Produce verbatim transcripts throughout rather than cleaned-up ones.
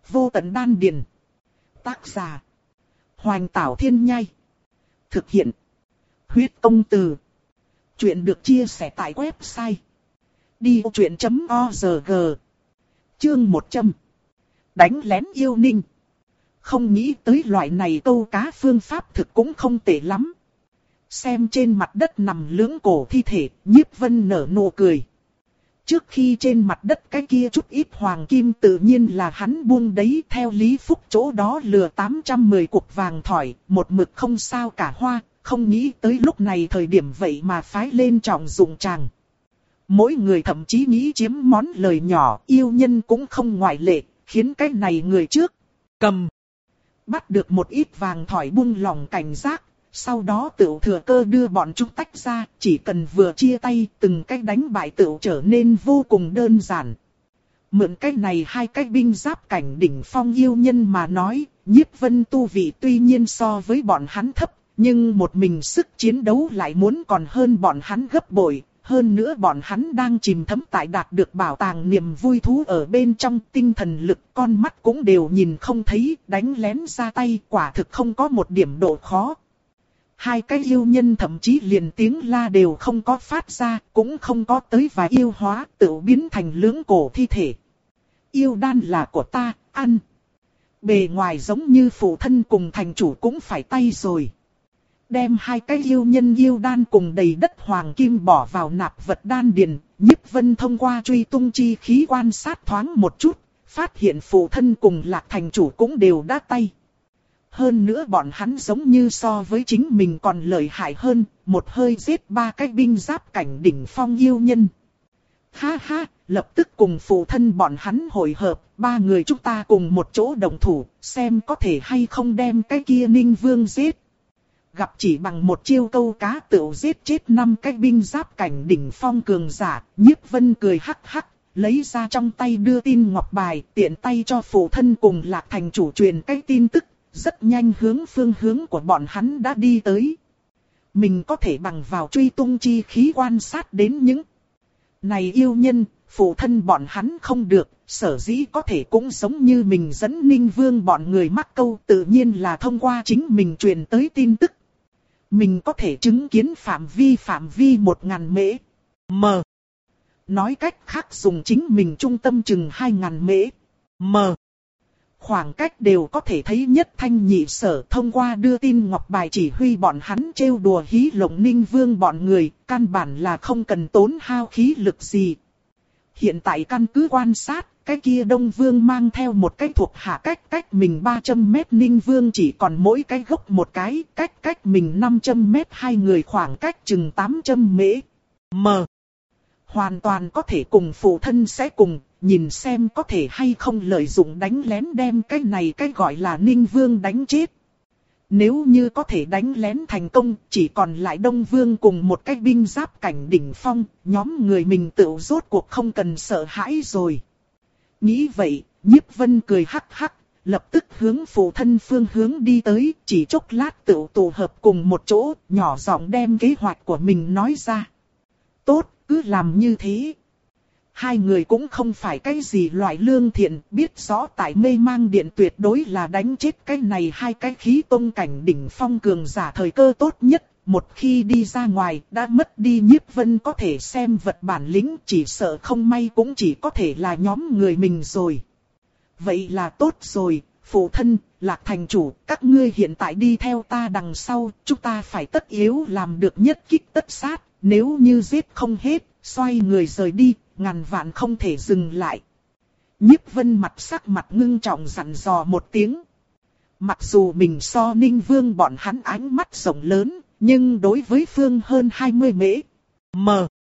Vô tận đan điền. Tác giả. Hoành Tảo Thiên Nhai. Thực hiện. Huyết Công Từ. Chuyện được chia sẻ tại website đi vô chuyện chấm org. Chương một trăm. Đánh lén yêu ninh. Không nghĩ tới loại này câu cá phương pháp thực cũng không tệ lắm. Xem trên mặt đất nằm lưỡng cổ thi thể, Nhiếp Vân nở nụ cười. Trước khi trên mặt đất cái kia chút ít hoàng kim tự nhiên là hắn buông đấy, theo Lý Phúc chỗ đó lừa tám trăm mười cục vàng thỏi, một mực không sao cả hoa, không nghĩ tới lúc này thời điểm vậy mà phái lên trọng dụng chàng. Mỗi người thậm chí nghĩ chiếm món lời nhỏ, yêu nhân cũng không ngoại lệ, khiến cái này người trước cầm bắt được một ít vàng thỏi buông lòng cảnh giác. Sau đó tựu thừa cơ đưa bọn chúng tách ra, chỉ cần vừa chia tay, từng cái đánh bại tựu trở nên vô cùng đơn giản. Mượn cái này hai cái binh giáp cảnh đỉnh phong yêu nhân mà nói, Nhiếp Vân tu vị tuy nhiên so với bọn hắn thấp, nhưng một mình sức chiến đấu lại muốn còn hơn bọn hắn gấp bội. Hơn nữa bọn hắn đang chìm thấm tại đạt được bảo tàng niềm vui thú ở bên trong, tinh thần lực con mắt cũng đều nhìn không thấy, đánh lén ra tay quả thực không có một điểm độ khó. Hai cái yêu nhân thậm chí liền tiếng la đều không có phát ra, cũng không có tới vài yêu hóa, tự biến thành lưỡng cổ thi thể. Yêu đan là của ta, ăn. Bề ngoài giống như phụ thân cùng thành chủ cũng phải tay rồi. Đem hai cái yêu nhân yêu đan cùng đầy đất hoàng kim bỏ vào nạp vật đan điền, Nhiếp Vân thông qua truy tung chi khí quan sát thoáng một chút, phát hiện phụ thân cùng Lạc thành chủ cũng đều đã tay. Hơn nữa bọn hắn giống như so với chính mình còn lợi hại hơn, một hơi giết ba cái binh giáp cảnh đỉnh phong yêu nhân. Ha ha, lập tức cùng phụ thân bọn hắn hội hợp, ba người chúng ta cùng một chỗ đồng thủ, xem có thể hay không đem cái kia Ninh Vương giết. Gặp chỉ bằng một chiêu câu cá tựu giết chết năm cái binh giáp cảnh đỉnh phong cường giả, Nhiếp Vân cười hắc hắc, lấy ra trong tay đưa tin ngọc bài, tiện tay cho phụ thân cùng Lạc thành chủ truyền cái tin tức. Rất nhanh hướng phương hướng của bọn hắn đã đi tới. Mình có thể bằng vào truy tung chi khí quan sát đến những này yêu nhân, phụ thân bọn hắn không được, sở dĩ có thể cũng giống như mình dẫn Ninh Vương bọn người mắc câu, tự nhiên là thông qua chính mình truyền tới tin tức. Mình có thể chứng kiến phạm vi phạm vi một ngàn mễ. M. Nói cách khác dùng chính mình trung tâm chừng hai ngàn mễ. M. Khoảng cách đều có thể thấy nhất thanh nhị sở, thông qua đưa tin ngọc bài chỉ huy bọn hắn trêu đùa hí lộng Ninh Vương bọn người, căn bản là không cần tốn hao khí lực gì. Hiện tại căn cứ quan sát, cái kia Đông Vương mang theo một cái thuộc hạ cách cách mình ba trăm mét, Ninh Vương chỉ còn mỗi cái gốc một cái, cách cách mình năm trăm mét, hai người khoảng cách chừng tám trăm mễ. M. Hoàn toàn có thể cùng phụ thân sẽ cùng, nhìn xem có thể hay không lợi dụng đánh lén đem cái này cái gọi là Ninh Vương đánh chết. Nếu như có thể đánh lén thành công, chỉ còn lại Đông Vương cùng một cái binh giáp cảnh đỉnh phong, nhóm người mình tự rốt cuộc không cần sợ hãi rồi. Nghĩ vậy, Nhiếp Vân cười hắc hắc, lập tức hướng phụ thân phương hướng đi tới, chỉ chốc lát tự tụ hợp cùng một chỗ, nhỏ giọng đem kế hoạch của mình nói ra. Tốt, cứ làm như thế. Hai người cũng không phải cái gì loại lương thiện, biết rõ tại Mê Mang Điện tuyệt đối là đánh chết cái này hai cái khí tông cảnh đỉnh phong cường giả thời cơ tốt nhất. Một khi đi ra ngoài, đã mất đi Nhiếp Vân có thể xem vật bản lĩnh, chỉ sợ không may cũng chỉ có thể là nhóm người mình rồi. Vậy là tốt rồi, phụ thân, Lạc thành chủ, các ngươi hiện tại đi theo ta đằng sau, chúng ta phải tất yếu làm được nhất kích tất sát, nếu như giết không hết, xoay người rời đi, ngàn vạn không thể dừng lại. Nhiếp Vân mặt sắc mặt ngưng trọng dặn dò một tiếng. Mặc dù mình so Ninh Vương bọn hắn ánh mắt rộng lớn, nhưng đối với phương hơn hai mươi mễ, m,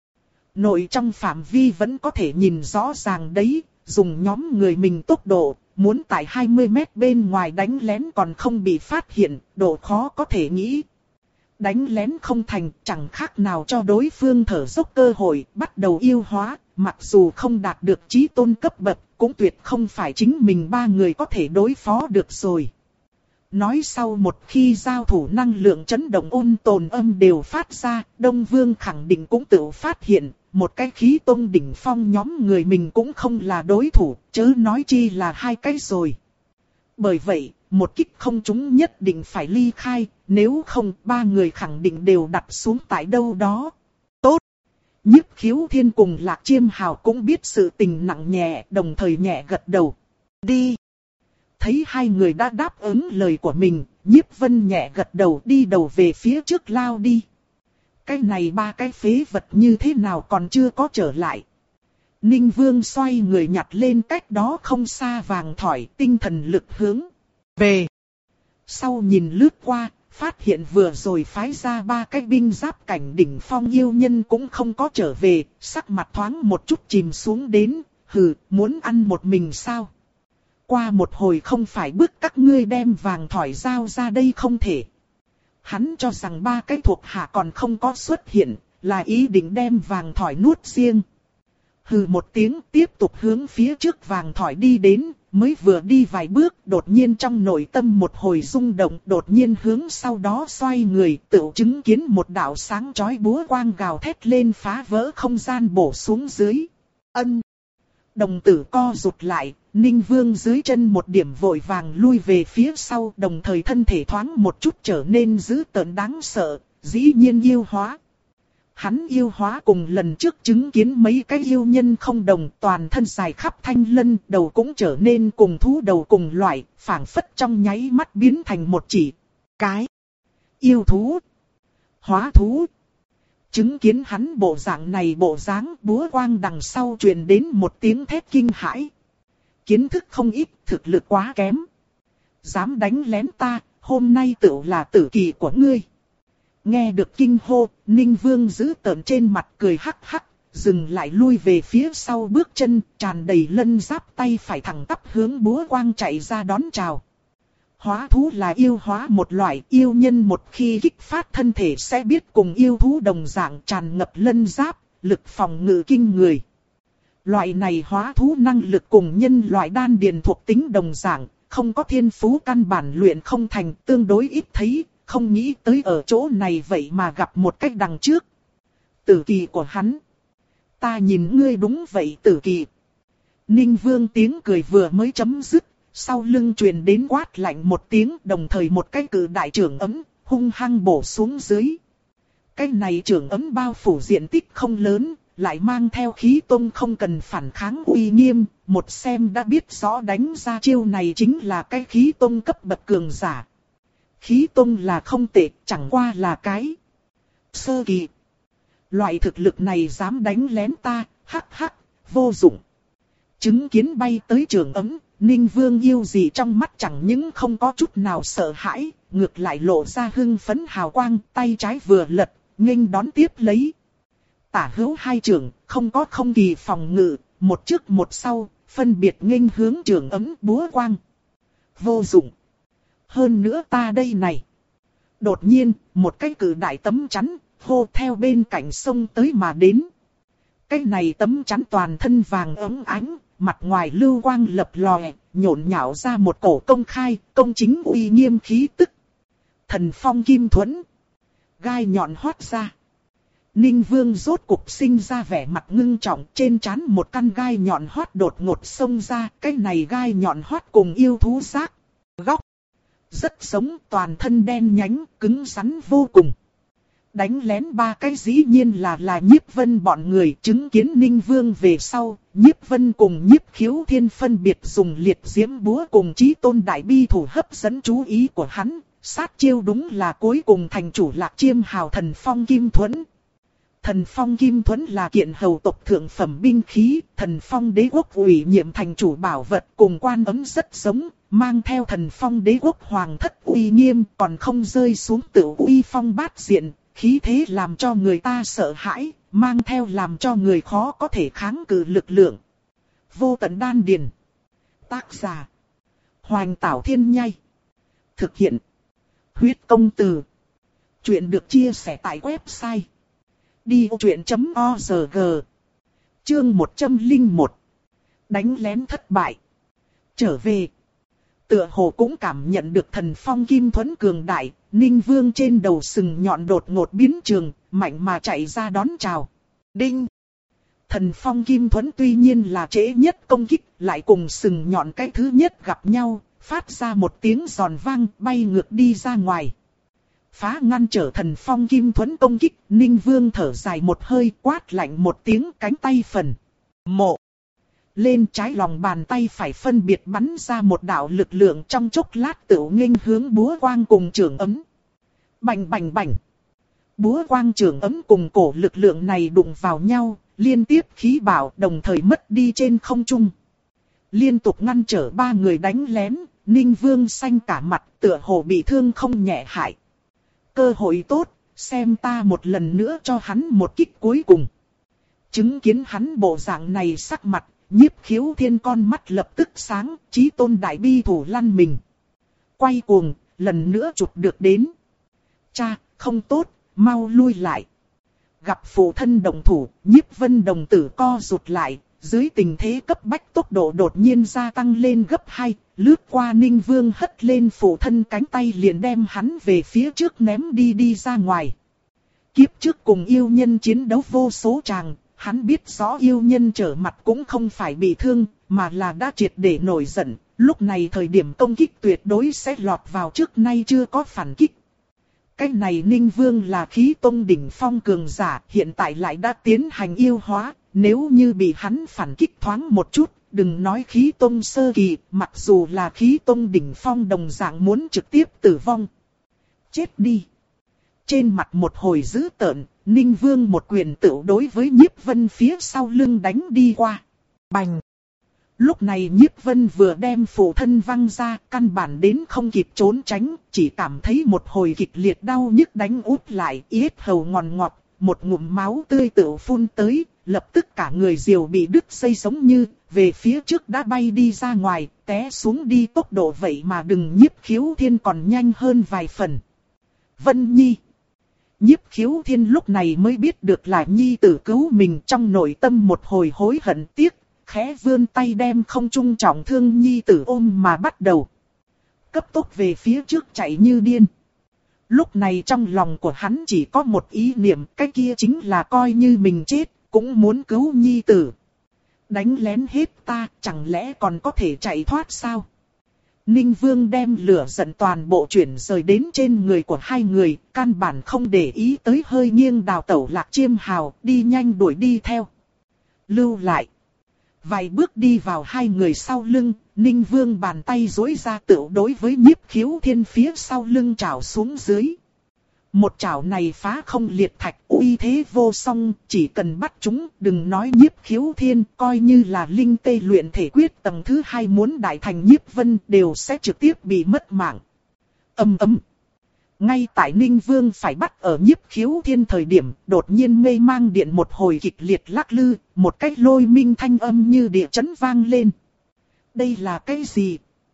nội trong phạm vi vẫn có thể nhìn rõ ràng đấy, dùng nhóm người mình tốc độ, muốn tại hai mươi mét bên ngoài đánh lén còn không bị phát hiện, độ khó có thể nghĩ. Đánh lén không thành, chẳng khác nào cho đối phương thở dốc cơ hội, bắt đầu yêu hóa, mặc dù không đạt được chí tôn cấp bậc, cũng tuyệt không phải chính mình ba người có thể đối phó được rồi. Nói sau một khi giao thủ năng lượng chấn động ôn tồn âm đều phát ra, Đông Vương khẳng định cũng tự phát hiện, một cái khí tông đỉnh phong nhóm người mình cũng không là đối thủ, chớ nói chi là hai cái rồi. Bởi vậy, một kích không trúng nhất định phải ly khai, nếu không ba người khẳng định đều đặt xuống tại đâu đó. Tốt! Nhiếp Khiếu Thiên cùng Lạc Chiêm Hào cũng biết sự tình nặng nhẹ, đồng thời nhẹ gật đầu. Đi! Thấy hai người đã đáp ứng lời của mình, Nhiếp Vân nhẹ gật đầu đi đầu về phía trước lao đi. Cái này ba cái phế vật như thế nào còn chưa có trở lại. Ninh Vương xoay người nhặt lên cách đó không xa vàng thỏi, tinh thần lực hướng về. Sau nhìn lướt qua, phát hiện vừa rồi phái ra ba cái binh giáp cảnh đỉnh phong yêu nhân cũng không có trở về, sắc mặt thoáng một chút chìm xuống đến, hừ, muốn ăn một mình sao? Qua một hồi không phải bức các ngươi đem vàng thỏi giao ra đây không thể. Hắn cho rằng ba cái thuộc hạ còn không có xuất hiện, là ý định đem vàng thỏi nuốt riêng. Hừ một tiếng tiếp tục hướng phía trước vàng thỏi đi đến, mới vừa đi vài bước đột nhiên trong nội tâm một hồi rung động, đột nhiên hướng sau đó xoay người tự chứng kiến một đạo sáng chói búa quang gào thét lên phá vỡ không gian bổ xuống dưới. Ân! Đồng tử co rụt lại, Ninh Vương dưới chân một điểm vội vàng lui về phía sau, đồng thời thân thể thoáng một chút trở nên dữ tợn đáng sợ, dĩ nhiên yêu hóa. Hắn yêu hóa cùng lần trước chứng kiến mấy cái yêu nhân không đồng, toàn thân dài khắp thanh lân, đầu cũng trở nên cùng thú đầu cùng loại, phảng phất trong nháy mắt biến thành một chỉ cái yêu thú, hóa thú. Chứng kiến hắn bộ dạng này bộ dáng, búa quang đằng sau truyền đến một tiếng thét kinh hãi. Kiến thức không ít, thực lực quá kém. Dám đánh lén ta, hôm nay tựu là tử kỳ của ngươi. Nghe được kinh hô, Ninh Vương giữ tợn trên mặt cười hắc hắc, dừng lại lui về phía sau bước chân, tràn đầy lân giáp tay phải thẳng tắp hướng búa quang chạy ra đón chào. Hóa thú là yêu hóa một loại, yêu nhân một khi kích phát thân thể sẽ biết cùng yêu thú đồng dạng tràn ngập lân giáp, lực phòng ngự kinh người. Loại này hóa thú năng lực cùng nhân loại đan điền thuộc tính đồng dạng, không có thiên phú căn bản luyện không thành, tương đối ít thấy, không nghĩ tới ở chỗ này vậy mà gặp một cách đằng trước. Tử kỳ của hắn. Ta nhìn ngươi đúng vậy tử kỳ. Ninh Vương tiếng cười vừa mới chấm dứt, sau lưng truyền đến quát lạnh một tiếng, đồng thời một cái cự đại trưởng ấm, hung hăng bổ xuống dưới. Cái này trưởng ấm bao phủ diện tích không lớn, lại mang theo khí tông không cần phản kháng uy nghiêm, một xem đã biết rõ đánh ra chiêu này chính là cái khí tông cấp bậc cường giả. Khí tông là không tệ, chẳng qua là cái sơ kỳ. Loại thực lực này dám đánh lén ta, hắc hắc, vô dụng. Chứng kiến bay tới trường ấm, Ninh Vương yêu gì trong mắt chẳng những không có chút nào sợ hãi, ngược lại lộ ra hưng phấn hào quang, tay trái vừa lật, nghênh đón tiếp lấy. Tả hữu hai trường, không có không kỳ phòng ngự, một trước một sau, phân biệt nghênh hướng trường ấm búa quang. Vô dụng. Hơn nữa ta đây này. Đột nhiên, một cái cử đại tấm chắn, hô theo bên cạnh sông tới mà đến. Cái này tấm chắn toàn thân vàng ấm ánh, mặt ngoài lưu quang lập lòe, nhộn nhạo ra một cổ công khai, công chính uy nghiêm khí tức. Thần phong kim thuẫn. Gai nhọn hót ra. Ninh Vương rốt cục sinh ra vẻ mặt ngưng trọng, trên trán một căn gai nhọn hót đột ngột xông ra, cái này gai nhọn hót cùng yêu thú xác góc. Rất sống, toàn thân đen nhánh, cứng rắn vô cùng. Đánh lén ba cái dĩ nhiên là là Nhiếp Vân bọn người, chứng kiến Ninh Vương về sau, Nhiếp Vân cùng Nhiếp Khiếu Thiên phân biệt dùng liệt diễm búa cùng Chí Tôn đại bi thủ hấp dẫn chú ý của hắn, sát chiêu đúng là cuối cùng thành chủ Lạc Chiêm Hào thần phong kim thuẫn. Thần phong kim thuẫn là kiện hầu tộc thượng phẩm binh khí, thần phong đế quốc ủy nhiệm thành chủ bảo vật cùng quan ấm rất giống, mang theo thần phong đế quốc hoàng thất uy nghiêm, còn không rơi xuống tự uy phong bát diện, khí thế làm cho người ta sợ hãi, mang theo làm cho người khó có thể kháng cự lực lượng. Vô tận đan điền. Tác giả: Hoành Tảo Thiên Nhai. Thực hiện: Huyết Công Từ. Chuyện được chia sẻ tại website đi vô chuyện chấm org. Chương một trăm lẻ một. Đánh lén thất bại. Trở về. Tựa hồ cũng cảm nhận được thần phong kim thuẫn cường đại, Ninh Vương trên đầu sừng nhọn đột ngột biến trường, mạnh mà chạy ra đón chào. Đinh. Thần phong kim thuẫn tuy nhiên là trễ nhất công kích, lại cùng sừng nhọn cái thứ nhất gặp nhau, phát ra một tiếng giòn vang bay ngược đi ra ngoài. Phá ngăn trở thần phong kim thuẫn công kích, Ninh Vương thở dài một hơi quát lạnh một tiếng cánh tay phần. Mộ. Lên trái lòng bàn tay phải phân biệt bắn ra một đạo lực lượng trong chốc lát tự nghênh hướng búa quang cùng trường ấm. Bành bành bành. Búa quang trường ấm cùng cổ lực lượng này đụng vào nhau, liên tiếp khí bảo đồng thời mất đi trên không trung. Liên tục ngăn trở ba người đánh lén, Ninh Vương xanh cả mặt tựa hồ bị thương không nhẹ hại. Cơ hội tốt, xem ta một lần nữa cho hắn một kích cuối cùng. Chứng kiến hắn bộ dạng này sắc mặt, Nhiếp Khiếu Thiên con mắt lập tức sáng, chí tôn đại bi thủ lăn mình. Quay cuồng, lần nữa chụp được đến. Cha, không tốt, mau lui lại. Gặp phụ thân đồng thủ, Nhiếp Vân đồng tử co rụt lại, dưới tình thế cấp bách tốc độ đột nhiên gia tăng lên gấp hai, lướt qua Ninh Vương hất lên phụ thân cánh tay liền đem hắn về phía trước ném đi đi ra ngoài. Kiếp trước cùng yêu nhân chiến đấu vô số tràng, hắn biết rõ yêu nhân trở mặt cũng không phải bị thương, mà là đã triệt để nổi giận, lúc này thời điểm công kích tuyệt đối sẽ lọt vào trước nay chưa có phản kích. Cái này Ninh Vương là khí tông đỉnh phong cường giả, hiện tại lại đã tiến hành yêu hóa, nếu như bị hắn phản kích thoáng một chút, đừng nói khí tông sơ kỳ, mặc dù là khí tông đỉnh phong đồng dạng muốn trực tiếp tử vong. Chết đi! Trên mặt một hồi dữ tợn, Ninh Vương một quyền tựu đối với Nhiếp Vân phía sau lưng đánh đi qua. Bành! Lúc này Nhiếp Vân vừa đem phụ thân văng ra, căn bản đến không kịp trốn tránh, chỉ cảm thấy một hồi kịch liệt đau nhức đánh úp lại, yết hầu ngòn ngọt, một ngụm máu tươi tựu phun tới, lập tức cả người diều bị đứt dây giống như, về phía trước đã bay đi ra ngoài, té xuống đi tốc độ vậy mà đừng Nhiếp Khiếu Thiên còn nhanh hơn vài phần. Vân Nhi! Nhiếp Khiếu Thiên lúc này mới biết được là Nhi tử cứu mình, trong nội tâm một hồi hối hận tiếc, khẽ vươn tay đem không trung trọng thương Nhi tử ôm mà bắt đầu. Cấp tốc về phía trước chạy như điên. Lúc này trong lòng của hắn chỉ có một ý niệm, cái kia chính là coi như mình chết, cũng muốn cứu Nhi tử. Đánh lén hết ta, chẳng lẽ còn có thể chạy thoát sao? Ninh Vương đem lửa giận toàn bộ chuyển rời đến trên người của hai người, căn bản không để ý tới hơi nghiêng đào tẩu Lạc Chiêm Hào, đi nhanh đuổi đi theo. Lưu lại. Vài bước đi vào hai người sau lưng, Ninh Vương bàn tay duỗi ra tựu đối với Nhiếp Khiếu Thiên phía sau lưng trảo xuống dưới. Một trảo này phá không liệt thạch, uy thế vô song, chỉ cần bắt chúng, đừng nói Nhiếp Khiếu Thiên, coi như là linh tê luyện thể quyết tầng thứ hai muốn đại thành Nhiếp Vân đều sẽ trực tiếp bị mất mạng. Ầm ầm. Ngay tại Ninh Vương phải bắt ở Nhiếp Khiếu Thiên thời điểm, đột nhiên mê mang điện một hồi kịch liệt lắc lư, một cách lôi minh thanh âm như địa chấn vang lên. Đây là cái gì?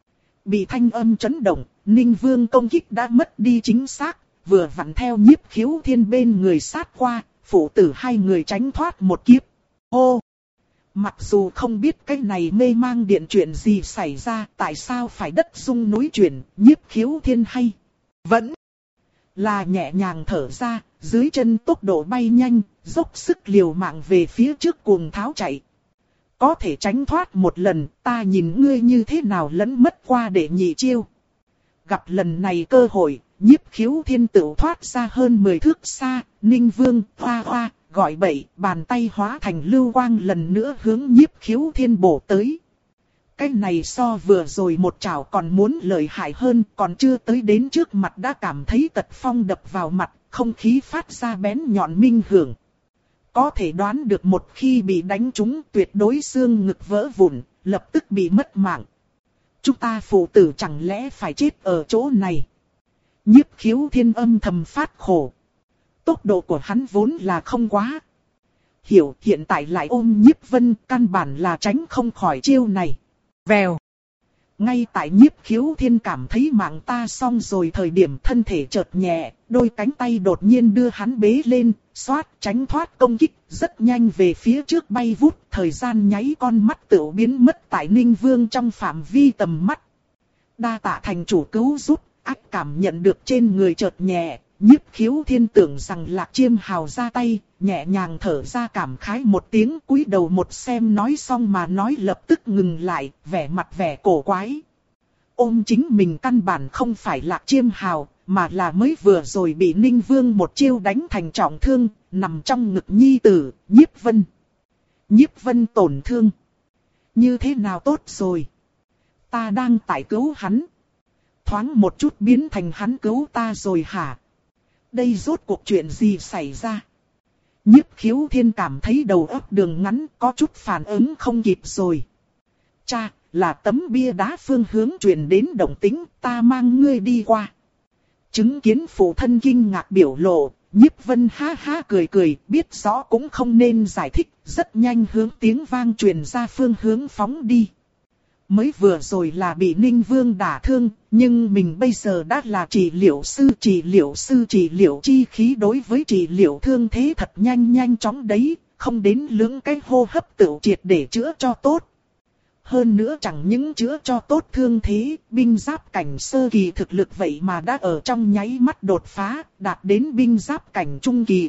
Bị thanh âm chấn động, Ninh Vương công kích đã mất đi chính xác, vừa vặn theo Nhiếp Khiếu Thiên bên người sát qua, phụ tử hai người tránh thoát một kiếp. Hô! Mặc dù không biết cái này mê mang điện chuyện gì xảy ra, tại sao phải đất rung núi chuyển, Nhiếp Khiếu Thiên hay vẫn là nhẹ nhàng thở ra, dưới chân tốc độ bay nhanh, dốc sức liều mạng về phía trước cuồng tháo chạy. Có thể tránh thoát một lần, ta nhìn ngươi như thế nào lẫn mất qua để nhị chiêu. Gặp lần này cơ hội, Nhiếp Khiếu Thiên tự thoát ra hơn mười thước xa, Ninh Vương hoa hoa, gọi bậy, bàn tay hóa thành lưu quang lần nữa hướng Nhiếp Khiếu Thiên bổ tới. Cái này so vừa rồi một chảo còn muốn lợi hại hơn, còn chưa tới đến trước mặt đã cảm thấy tật phong đập vào mặt, không khí phát ra bén nhọn minh hưởng. Có thể đoán được một khi bị đánh trúng tuyệt đối xương ngực vỡ vụn, lập tức bị mất mạng. Chúng ta phụ tử chẳng lẽ phải chết ở chỗ này? Nhiếp Khiếu Thiên âm thầm phát khổ. Tốc độ của hắn vốn là không quá. Hiểu hiện tại lại ôm Nhiếp Vân, căn bản là tránh không khỏi chiêu này. Vèo. Ngay tại Nhiếp Khiếu Thiên cảm thấy mạng ta xong rồi thời điểm thân thể chợt nhẹ, đôi cánh tay đột nhiên đưa hắn bế lên, xoát tránh thoát công kích, rất nhanh về phía trước bay vút, thời gian nháy con mắt tựu biến mất tại Ninh Vương trong phạm vi tầm mắt. Đa tạ thành chủ cứu giúp, ác cảm nhận được trên người chợt nhẹ, Nhiếp Khiếu Thiên tưởng rằng Lạc Chiêm Hào ra tay, nhẹ nhàng thở ra cảm khái một tiếng, cúi đầu một xem nói xong mà nói lập tức ngừng lại, vẻ mặt vẻ cổ quái. Ôm chính mình căn bản không phải Lạc Chiêm Hào, mà là mới vừa rồi bị Ninh Vương một chiêu đánh thành trọng thương, nằm trong ngực nhi tử, Nhiếp Vân. Nhiếp Vân tổn thương. Như thế nào tốt rồi? Ta đang tại cứu hắn. Thoáng một chút biến thành hắn cứu ta rồi hả? Đây rốt cuộc chuyện gì xảy ra? Nhiếp Khiếu Thiên cảm thấy đầu óc đường ngắn có chút phản ứng không kịp rồi. Cha, là tấm bia đá phương hướng truyền đến động tĩnh, ta mang ngươi đi qua. Chứng kiến phụ thân kinh ngạc biểu lộ, Nhiếp Vân ha ha cười cười, biết rõ cũng không nên giải thích, rất nhanh hướng tiếng vang truyền ra phương hướng phóng đi. Mới vừa rồi là bị Ninh Vương đả thương, nhưng mình bây giờ đã là trị liệu sư, trị liệu sư trị liệu chi khí đối với trị liệu thương thế thật nhanh nhanh chóng đấy, không đến lưỡng cái hô hấp tự triệt để chữa cho tốt. Hơn nữa chẳng những chữa cho tốt thương thế, binh giáp cảnh sơ kỳ thực lực vậy mà đã ở trong nháy mắt đột phá, đạt đến binh giáp cảnh trung kỳ.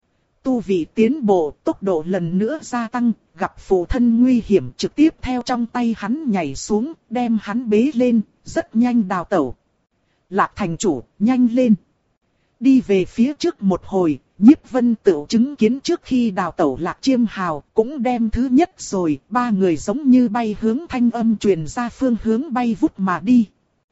Tu vị tiến bộ, tốc độ lần nữa gia tăng, gặp phụ thân nguy hiểm trực tiếp theo trong tay hắn nhảy xuống, đem hắn bế lên, rất nhanh đào tẩu. Lạc thành chủ, nhanh lên. Đi về phía trước một hồi, Nhiếp Vân tự chứng kiến trước khi đào tẩu Lạc Chiêm Hào, cũng đem thứ nhất rồi, ba người giống như bay hướng thanh âm truyền ra phương hướng bay vút mà đi.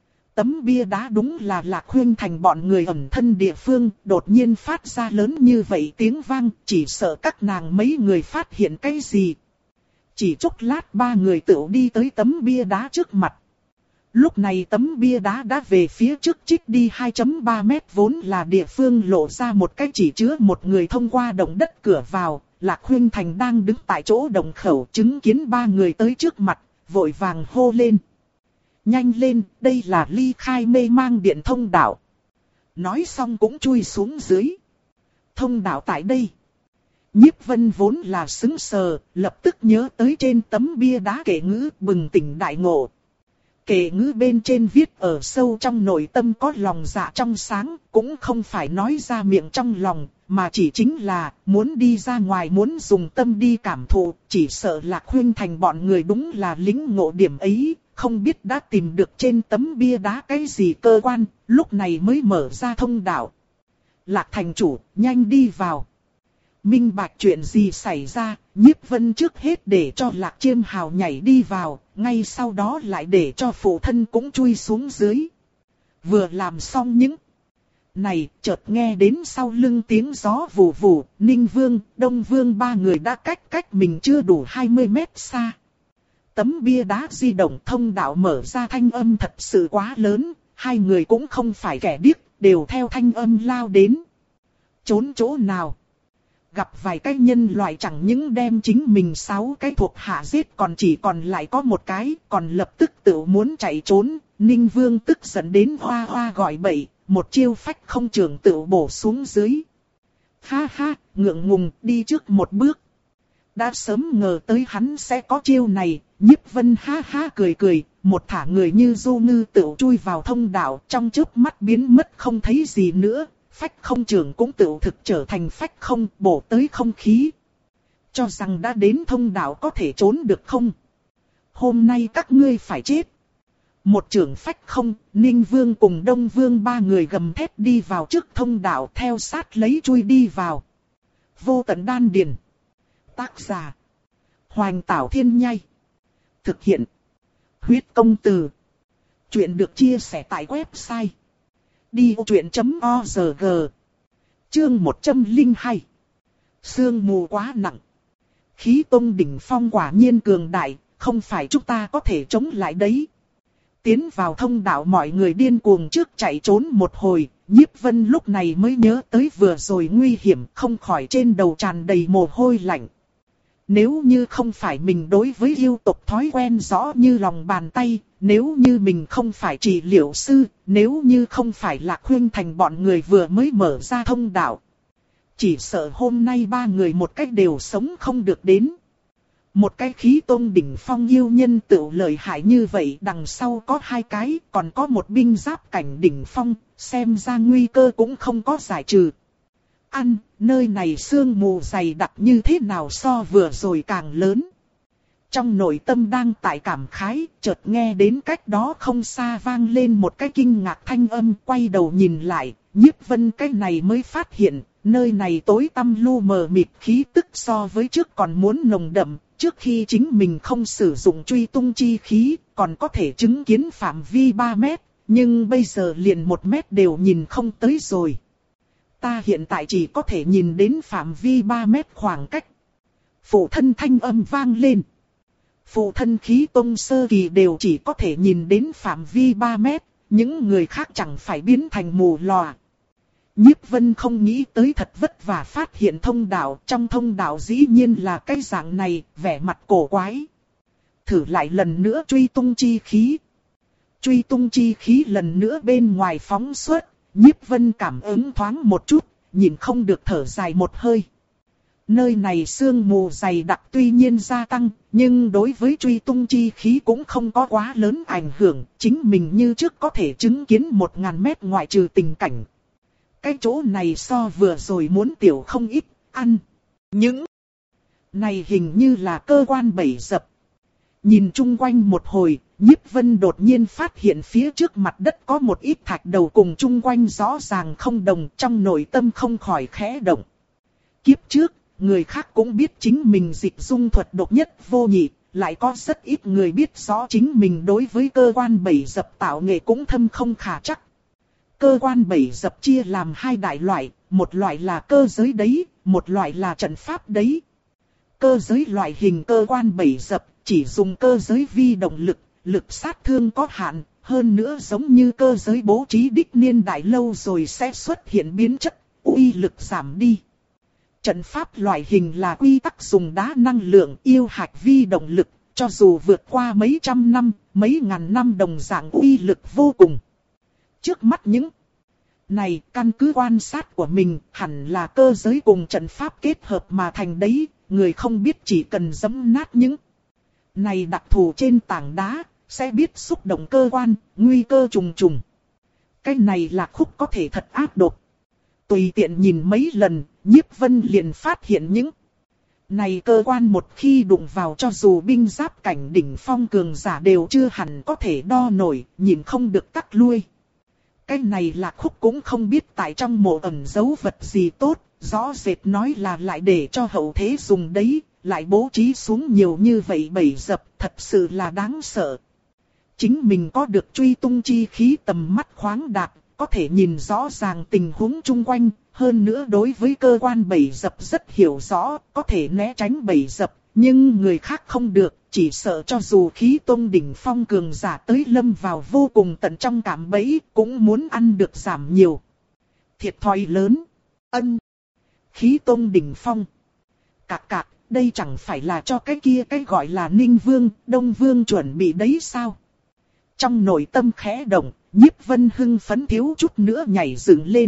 Tấm bia đá đúng là Lạc Khuyên Thành bọn người ẩn thân địa phương, đột nhiên phát ra lớn như vậy tiếng vang, chỉ sợ các nàng mấy người phát hiện cái gì. Chỉ chốc lát ba người tự đi tới tấm bia đá trước mặt. Lúc này tấm bia đá đã về phía trước trích đi hai phẩy ba mét, vốn là địa phương lộ ra một cái chỉ chứa một người thông qua động đất cửa vào. Lạc Khuyên Thành đang đứng tại chỗ động khẩu chứng kiến ba người tới trước mặt, vội vàng hô lên. Nhanh lên, đây là ly khai mê mang điện thông đạo. Nói xong cũng chui xuống dưới. Thông đạo tại đây. Nhiếp Vân vốn là sững sờ, lập tức nhớ tới trên tấm bia đá kệ ngữ, bừng tỉnh đại ngộ. Kệ ngữ bên trên viết ở sâu trong nội tâm có lòng dạ trong sáng, cũng không phải nói ra miệng trong lòng, mà chỉ chính là muốn đi ra ngoài, muốn dùng tâm đi cảm thụ, chỉ sợ Lạc Khuyên Thành bọn người đúng là lính ngộ điểm ấy, không biết đã tìm được trên tấm bia đá cái gì cơ quan, lúc này mới mở ra thông đạo. Lạc thành chủ, nhanh đi vào. Minh bạch chuyện gì xảy ra, Nhiếp Vân trước hết để cho Lạc Chiêm Hào nhảy đi vào, ngay sau đó lại để cho phụ thân cũng chui xuống dưới. Vừa làm xong những này, chợt nghe đến sau lưng tiếng gió vù vù, Ninh Vương, Đông Vương ba người đã cách cách mình chưa đủ hai mươi mét xa. Tấm bia đá di động, thông đạo mở ra, thanh âm thật sự quá lớn, hai người cũng không phải kẻ điếc, đều theo thanh âm lao đến. Trốn chỗ nào? Gặp vài cái nhân loại chẳng những đem chính mình sáu cái thuộc hạ giết, còn chỉ còn lại có một cái, còn lập tức tự muốn chạy trốn. Ninh Vương tức giận đến hoa hoa gọi bậy, một chiêu phách không trường tự bổ xuống dưới. Ha ha, ngượng ngùng, đi trước một bước. Đã sớm ngờ tới hắn sẽ có chiêu này, Nhiếp Vân ha ha cười cười, một thả người như du ngư tự chui vào thông đạo, trong chớp mắt biến mất không thấy gì nữa. Phách không trường cũng tự thực trở thành phách không, bổ tới không khí. Cho rằng đã đến thông đạo có thể trốn được không? Hôm nay các ngươi phải chết. Một trường phách không, Ninh Vương cùng Đông Vương ba người gầm thét đi vào trước thông đạo, theo sát lấy chui đi vào. Vô tận đan điền. Tác giả: Hoành Tảo Thiên Nhai. Thực hiện: Huyết Công Từ. Chuyện được chia sẻ tại website đi ô truyện chấm org. Chương một trăm lẻ hai. Sương mù quá nặng. Khí tông đỉnh phong quả nhiên cường đại, không phải chúng ta có thể chống lại đấy. Tiến vào thông đạo mọi người điên cuồng trước chạy trốn một hồi, Nhiếp Vân lúc này mới nhớ tới vừa rồi nguy hiểm, không khỏi trên đầu tràn đầy mồ hôi lạnh. Nếu như không phải mình đối với yêu tộc thói quen rõ như lòng bàn tay, nếu như mình không phải trị liệu sư, nếu như không phải Lạc Khuyên Thành bọn người vừa mới mở ra thông đạo, chỉ sợ hôm nay ba người một cách đều sống không được đến. Một cái khí tôn đỉnh phong yêu nhân tựu lợi hại như vậy, đằng sau có hai cái, còn có một binh giáp cảnh đỉnh phong, xem ra nguy cơ cũng không có giải trừ. Ăn, nơi này sương mù dày đặc như thế nào so vừa rồi càng lớn. Trong nội tâm đang tại cảm khái, chợt nghe đến cách đó không xa vang lên một cái kinh ngạc thanh âm, quay đầu nhìn lại, Nhiếp Vân cái này mới phát hiện, nơi này tối tăm lu mờ mịt, khí tức so với trước còn muốn nồng đậm. Trước khi chính mình không sử dụng truy tung chi khí, còn có thể chứng kiến phạm vi ba mét, nhưng bây giờ liền một mét đều nhìn không tới rồi. Ta hiện tại chỉ có thể nhìn đến phạm vi ba mét khoảng cách. Phụ thân thanh âm vang lên. Phụ thân khí tông sơ kỳ đều chỉ có thể nhìn đến phạm vi ba mét, những người khác chẳng phải biến thành mù lòa. Nhiếp Vân không nghĩ tới thật vất vả phát hiện thông đạo, trong thông đạo dĩ nhiên là cái dạng này, vẻ mặt cổ quái. Thử lại lần nữa truy tung chi khí. Truy tung chi khí lần nữa bên ngoài phóng xuất, Nhiếp Vân cảm ứng thoáng một chút, nhìn không được thở dài một hơi. Nơi này sương mù dày đặc tuy nhiên gia tăng, nhưng đối với truy tung chi khí cũng không có quá lớn ảnh hưởng, chính mình như trước có thể chứng kiến một ngàn mét ngoại trừ tình cảnh. Cái chỗ này so vừa rồi muốn tiểu không ít, ăn. Những này hình như là cơ quan bẫy dập. Nhìn chung quanh một hồi, Nhiếp Vân đột nhiên phát hiện phía trước mặt đất có một ít thạch đầu cùng chung quanh rõ ràng không đồng, trong nội tâm không khỏi khẽ động. Kiếp trước, người khác cũng biết chính mình dịch dung thuật độc nhất vô nhị, lại có rất ít người biết rõ chính mình đối với cơ quan bẫy dập tạo nghệ cũng thâm không khả chắc. Cơ quan bẫy dập chia làm hai đại loại, một loại là cơ giới đấy, một loại là trận pháp đấy. Cơ giới loại hình cơ quan bẫy dập chỉ dùng cơ giới vi động lực, lực sát thương có hạn, hơn nữa giống như cơ giới bố trí đích niên đại lâu rồi sẽ xuất hiện biến chất, uy lực giảm đi. Trận pháp loại hình là quy tắc dùng đá năng lượng yêu hạch vi động lực, cho dù vượt qua mấy trăm năm, mấy ngàn năm đồng dạng uy lực vô cùng. Trước mắt những này, căn cứ quan sát của mình, hẳn là cơ giới cùng trận pháp kết hợp mà thành đấy, người không biết chỉ cần giẫm nát những này đặc thù trên tảng đá, sẽ biết xúc động cơ quan, nguy cơ trùng trùng. Cái này là khúc có thể thật ác độc. Tùy tiện nhìn mấy lần, Nhiếp Vân liền phát hiện những này cơ quan một khi đụng vào cho dù binh giáp cảnh đỉnh phong cường giả đều chưa hẳn có thể đo nổi, nhìn không được cắt lui. Cái này là khúc cũng không biết tại trong mộ ẩn giấu vật gì tốt, rõ rệt nói là lại để cho hậu thế dùng đấy, lại bố trí xuống nhiều như vậy bẫy dập, thật sự là đáng sợ. Chính mình có được truy tung chi khí tầm mắt khoáng đạt, có thể nhìn rõ ràng tình huống chung quanh, hơn nữa đối với cơ quan bẫy dập rất hiểu rõ, có thể né tránh bẫy dập, nhưng người khác không được, chỉ sợ cho dù khí tôn đỉnh phong cường giả tới lâm vào vô cùng tận trong cạm bẫy, cũng muốn ăn được giảm nhiều. Thiệt thòi lớn. Ân. Khí tôn đỉnh phong. Cạc cạc, đây chẳng phải là cho cái kia cái gọi là Ninh Vương, Đông Vương chuẩn bị đấy sao? Trong nội tâm khẽ động, Nhiếp Vân hưng phấn thiếu chút nữa nhảy dựng lên.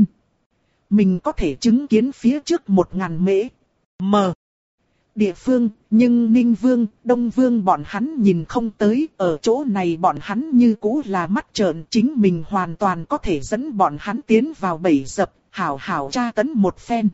Mình có thể chứng kiến phía trước một ngàn mễ. Mờ. Địa phương, nhưng Ninh Vương, Đông Vương bọn hắn nhìn không tới, ở chỗ này bọn hắn như cũ là mắt trợn, chính mình hoàn toàn có thể dẫn bọn hắn tiến vào bẫy dập, hảo hảo tra tấn một phen.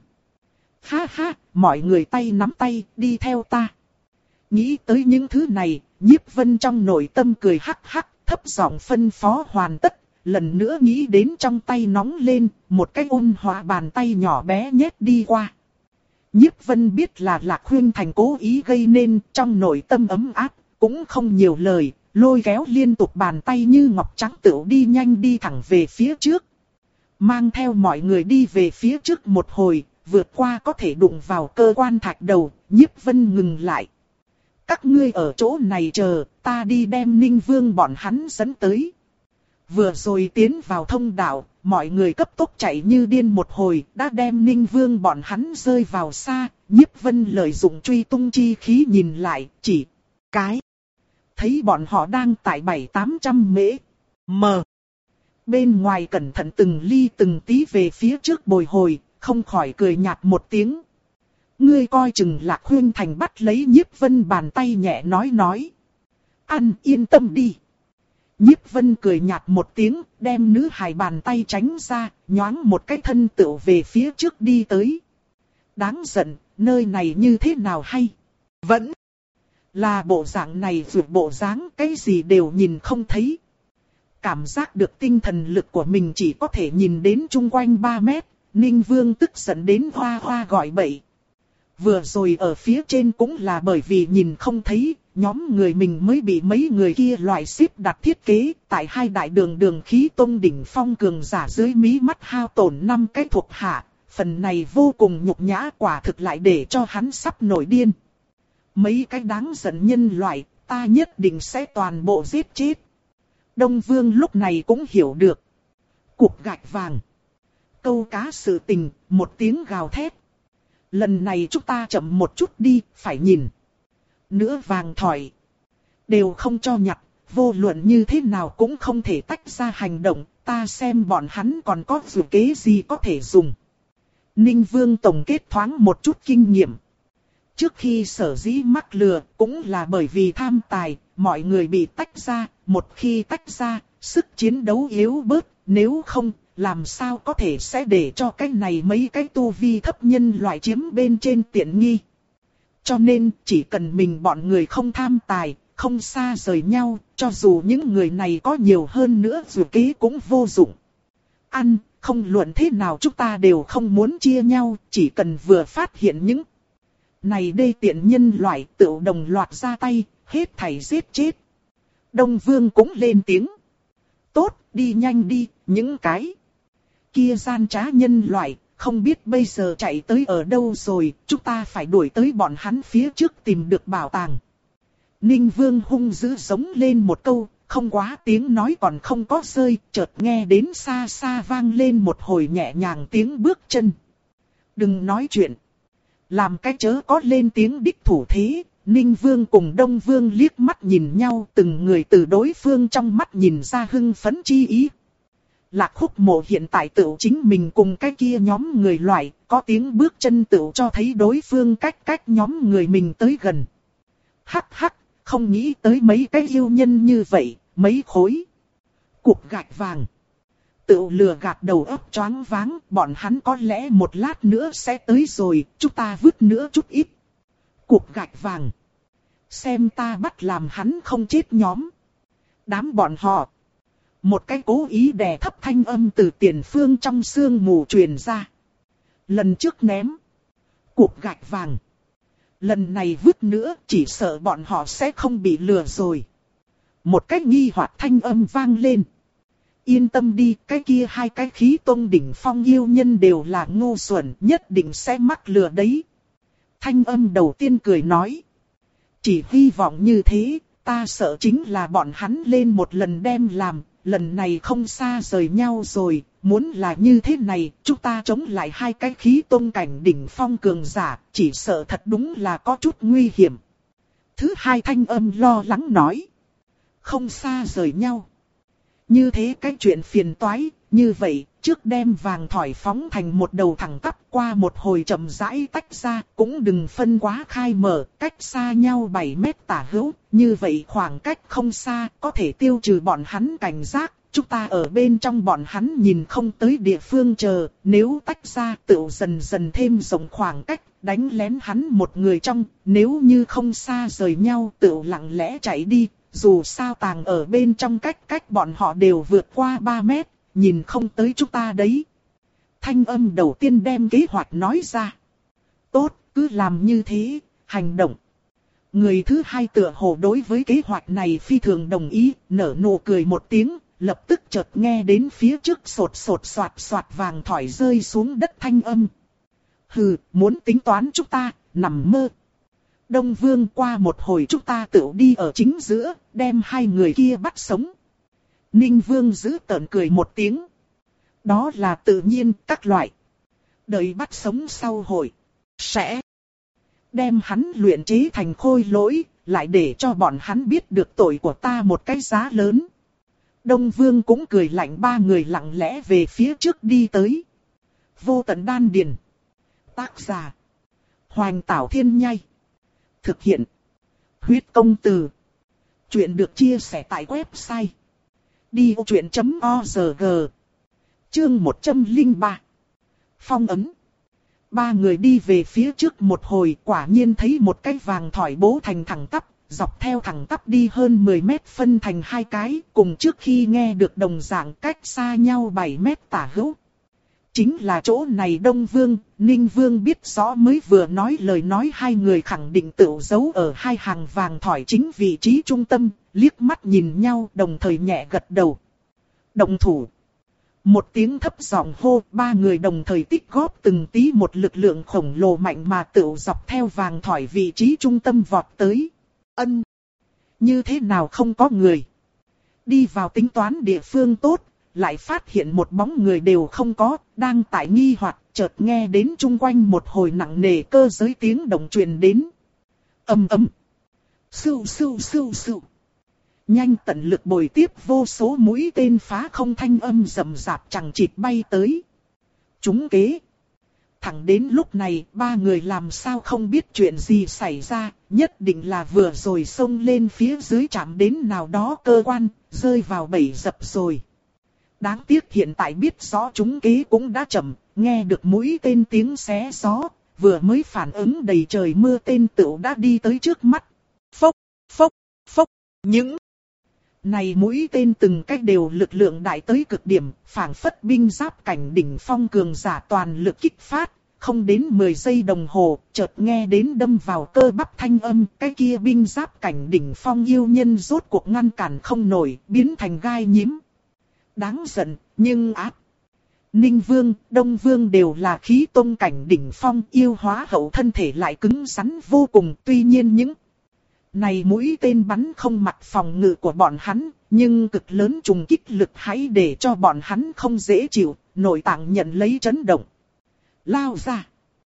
Ha ha, mọi người tay nắm tay, đi theo ta. Nghĩ tới những thứ này, Nhiếp Vân trong nội tâm cười hắc hắc, thấp giọng phân phó hoàn tất, lần nữa nghĩ đến trong tay nóng lên, một cái ôn hòa bàn tay nhỏ bé nhét đi qua. Nhiếp Vân biết là Lạc Huyên Thành cố ý gây nên, trong nội tâm ấm áp, cũng không nhiều lời, lôi kéo liên tục bàn tay như ngọc trắng tựu đi nhanh đi thẳng về phía trước. Mang theo mọi người đi về phía trước một hồi, vượt qua có thể đụng vào cơ quan thạch đầu, Nhiếp Vân ngừng lại. Các ngươi ở chỗ này chờ, ta đi đem Ninh Vương bọn hắn dẫn tới. Vừa rồi tiến vào thông đạo, mọi người cấp tốc chạy như điên một hồi, đã đem Ninh Vương bọn hắn rơi vào xa. Nhiếp Vân lợi dụng truy tung chi khí nhìn lại, chỉ cái. Thấy bọn họ đang tại bảy tám trăm mễ. Mờ. Bên ngoài cẩn thận từng ly từng tí về phía trước bồi hồi, không khỏi cười nhạt một tiếng. ngươi coi chừng Lạc Huyên Thành bắt lấy Nhiếp Vân bàn tay nhẹ nói nói. Ăn yên tâm đi. Nhiếp Vân cười nhạt một tiếng, đem nữ hài bàn tay tránh ra, nhoáng một cái thân tựu về phía trước đi tới. Đáng giận, nơi này như thế nào hay? Vẫn là bộ dạng này, vượt bộ dáng, cái gì đều nhìn không thấy. Cảm giác được tinh thần lực của mình chỉ có thể nhìn đến chung quanh ba mét, Ninh Vương tức giận đến hoa hoa gọi bậy. Vừa rồi ở phía trên cũng là bởi vì nhìn không thấy, nhóm người mình mới bị mấy người kia loại xếp đặt thiết kế, tại hai đại đường đường khí tông đỉnh phong cường giả dưới mí mắt hao tổn năm cái thuộc hạ, phần này vô cùng nhục nhã, quả thực lại để cho hắn sắp nổi điên. Mấy cái đáng giận nhân loại, ta nhất định sẽ toàn bộ giết chết. Đông Vương lúc này cũng hiểu được. Cục gạch vàng. Câu cá sự tình, một tiếng gào thét. Lần này chúng ta chậm một chút đi, phải nhìn. Nữa vàng thỏi. Đều không cho nhặt, vô luận như thế nào cũng không thể tách ra hành động, ta xem bọn hắn còn có dự kế gì có thể dùng. Ninh Vương tổng kết thoáng một chút kinh nghiệm. Trước khi sở dĩ mắc lừa, cũng là bởi vì tham tài, mọi người bị tách ra, một khi tách ra, sức chiến đấu yếu bớt, nếu không, làm sao có thể sẽ để cho cái này mấy cái tu vi thấp nhân loại chiếm bên trên tiện nghi. Cho nên, chỉ cần mình bọn người không tham tài, không xa rời nhau, cho dù những người này có nhiều hơn nữa dù kế cũng vô dụng. Ăn, không luận thế nào chúng ta đều không muốn chia nhau, chỉ cần vừa phát hiện những này đê tiện nhân loại tự đồng loạt ra tay, hết thảy giết chết. Đông Vương cũng lên tiếng. Tốt, đi nhanh đi, những cái kia gian trá nhân loại, không biết bây giờ chạy tới ở đâu rồi, chúng ta phải đuổi tới bọn hắn phía trước tìm được bảo tàng. Ninh Vương hung dữ giống lên một câu, không quá tiếng nói còn không có rơi, chợt nghe đến xa xa vang lên một hồi nhẹ nhàng tiếng bước chân. Đừng nói chuyện. Làm cái chớ có lên tiếng đích thủ thế, Ninh Vương cùng Đông Vương liếc mắt nhìn nhau, từng người từ đối phương trong mắt nhìn ra hưng phấn chi ý. Lạc Khúc Mộ hiện tại tự chính mình cùng cái kia nhóm người loại, có tiếng bước chân tự cho thấy đối phương cách cách nhóm người mình tới gần. Hắc hắc, không nghĩ tới mấy cái yêu nhân như vậy, mấy khối cục gạch vàng. Tự lừa gạt đầu óc choáng váng, bọn hắn có lẽ một lát nữa sẽ tới rồi, chúng ta vứt nữa chút ít cục gạch vàng. Xem ta bắt làm hắn không chết nhóm. Đám bọn họ. Một cái cố ý đè thấp thanh âm từ tiền phương trong sương mù truyền ra. Lần trước ném cục gạch vàng. Lần này vứt nữa, chỉ sợ bọn họ sẽ không bị lừa rồi. Một cái nghi hoặc thanh âm vang lên. Yên tâm đi, cái kia hai cái khí tông đỉnh phong yêu nhân đều là ngu xuẩn, nhất định sẽ mắc lừa đấy. Thanh âm đầu tiên cười nói. Chỉ hy vọng như thế, ta sợ chính là bọn hắn lên một lần đem làm, lần này không xa rời nhau rồi, muốn là như thế này, chúng ta chống lại hai cái khí tông cảnh đỉnh phong cường giả, chỉ sợ thật đúng là có chút nguy hiểm. Thứ hai thanh âm lo lắng nói. Không xa rời nhau. Như thế cái chuyện phiền toái, như vậy, trước đem vàng thỏi phóng thành một đầu thẳng tắp qua một hồi chậm rãi tách ra, cũng đừng phân quá khai mở, cách xa nhau bảy mét tả hữu, như vậy khoảng cách không xa, có thể tiêu trừ bọn hắn cảnh giác, chúng ta ở bên trong bọn hắn nhìn không tới địa phương chờ, nếu tách ra tự dần dần thêm rộng khoảng cách, đánh lén hắn một người trong, nếu như không xa rời nhau tự lặng lẽ chạy đi. Dù sao tàng ở bên trong cách cách bọn họ đều vượt qua ba mét, nhìn không tới chúng ta đấy. Thanh âm đầu tiên đem kế hoạch nói ra. Tốt, cứ làm như thế, hành động. Người thứ hai tựa hồ đối với kế hoạch này phi thường đồng ý, nở nụ cười một tiếng, lập tức chợt nghe đến phía trước sột sột soạt soạt vàng thỏi rơi xuống đất thanh âm. Hừ, muốn tính toán chúng ta, nằm mơ. Đông Vương qua một hồi chúng ta tự đi ở chính giữa, đem hai người kia bắt sống. Ninh Vương giữ tợn cười một tiếng. Đó là tự nhiên các loại. Đợi bắt sống sau hồi. Sẽ đem hắn luyện chế thành khôi lỗi, lại để cho bọn hắn biết được tội của ta một cái giá lớn. Đông Vương cũng cười lạnh, ba người lặng lẽ về phía trước đi tới. Vô tận đan điền. Tác giả. Hoành Tảo Thiên Nhai. Thực hiện. Huyết Công Từ. Chuyện được chia sẻ tại website đi ô chuyện chấm org. Chương một trăm lẻ ba. Phong ấn. Ba người đi về phía trước một hồi, quả nhiên thấy một cái vàng thỏi bố thành thẳng tắp, dọc theo thẳng tắp đi hơn mười mét phân thành hai cái, cùng trước khi nghe được đồng dạng cách xa nhau bảy mét tả hữu. Chính là chỗ này Đông Vương, Ninh Vương biết rõ mới vừa nói lời nói, hai người khẳng định tự giấu ở hai hàng vàng thỏi chính vị trí trung tâm, liếc mắt nhìn nhau đồng thời nhẹ gật đầu. Động thủ. Một tiếng thấp giọng hô, ba người đồng thời tích góp từng tí một lực lượng khổng lồ mạnh mà tự dọc theo vàng thỏi vị trí trung tâm vọt tới. Ân. Như thế nào không có người. Đi vào tính toán địa phương tốt, lại phát hiện một bóng người đều không có, đang tại nghi hoặc, chợt nghe đến chung quanh một hồi nặng nề cơ giới tiếng động truyền đến. Ầm ầm. Sưu sưu sưu sưu. Nhanh tận lực bồi tiếp vô số mũi tên phá không thanh âm rầm rạp chẳng chịt bay tới. Chúng kế. Thẳng đến lúc này, ba người làm sao không biết chuyện gì xảy ra, nhất định là vừa rồi xông lên phía dưới chạm đến nào đó cơ quan, rơi vào bẫy dập rồi. Đáng tiếc hiện tại biết rõ chúng kế cũng đã chậm, nghe được mũi tên tiếng xé gió, vừa mới phản ứng đầy trời mưa tên tựu đã đi tới trước mắt. Phốc, phốc, phốc, những này mũi tên từng cách đều lực lượng đại tới cực điểm, phảng phất binh giáp cảnh đỉnh phong cường giả toàn lực kích phát, không đến mười giây đồng hồ, chợt nghe đến đâm vào cơ bắp thanh âm, cái kia binh giáp cảnh đỉnh phong yêu nhân rốt cuộc ngăn cản không nổi, biến thành gai nhím. Đáng giận, nhưng áp. Ninh Vương, Đông Vương đều là khí tông cảnh đỉnh phong, yêu hóa hậu thân thể lại cứng rắn vô cùng, tuy nhiên những này mũi tên bắn không mặc phòng ngự của bọn hắn, nhưng cực lớn trùng kích lực hãy để cho bọn hắn không dễ chịu, nội tạng nhận lấy chấn động. Lao ra.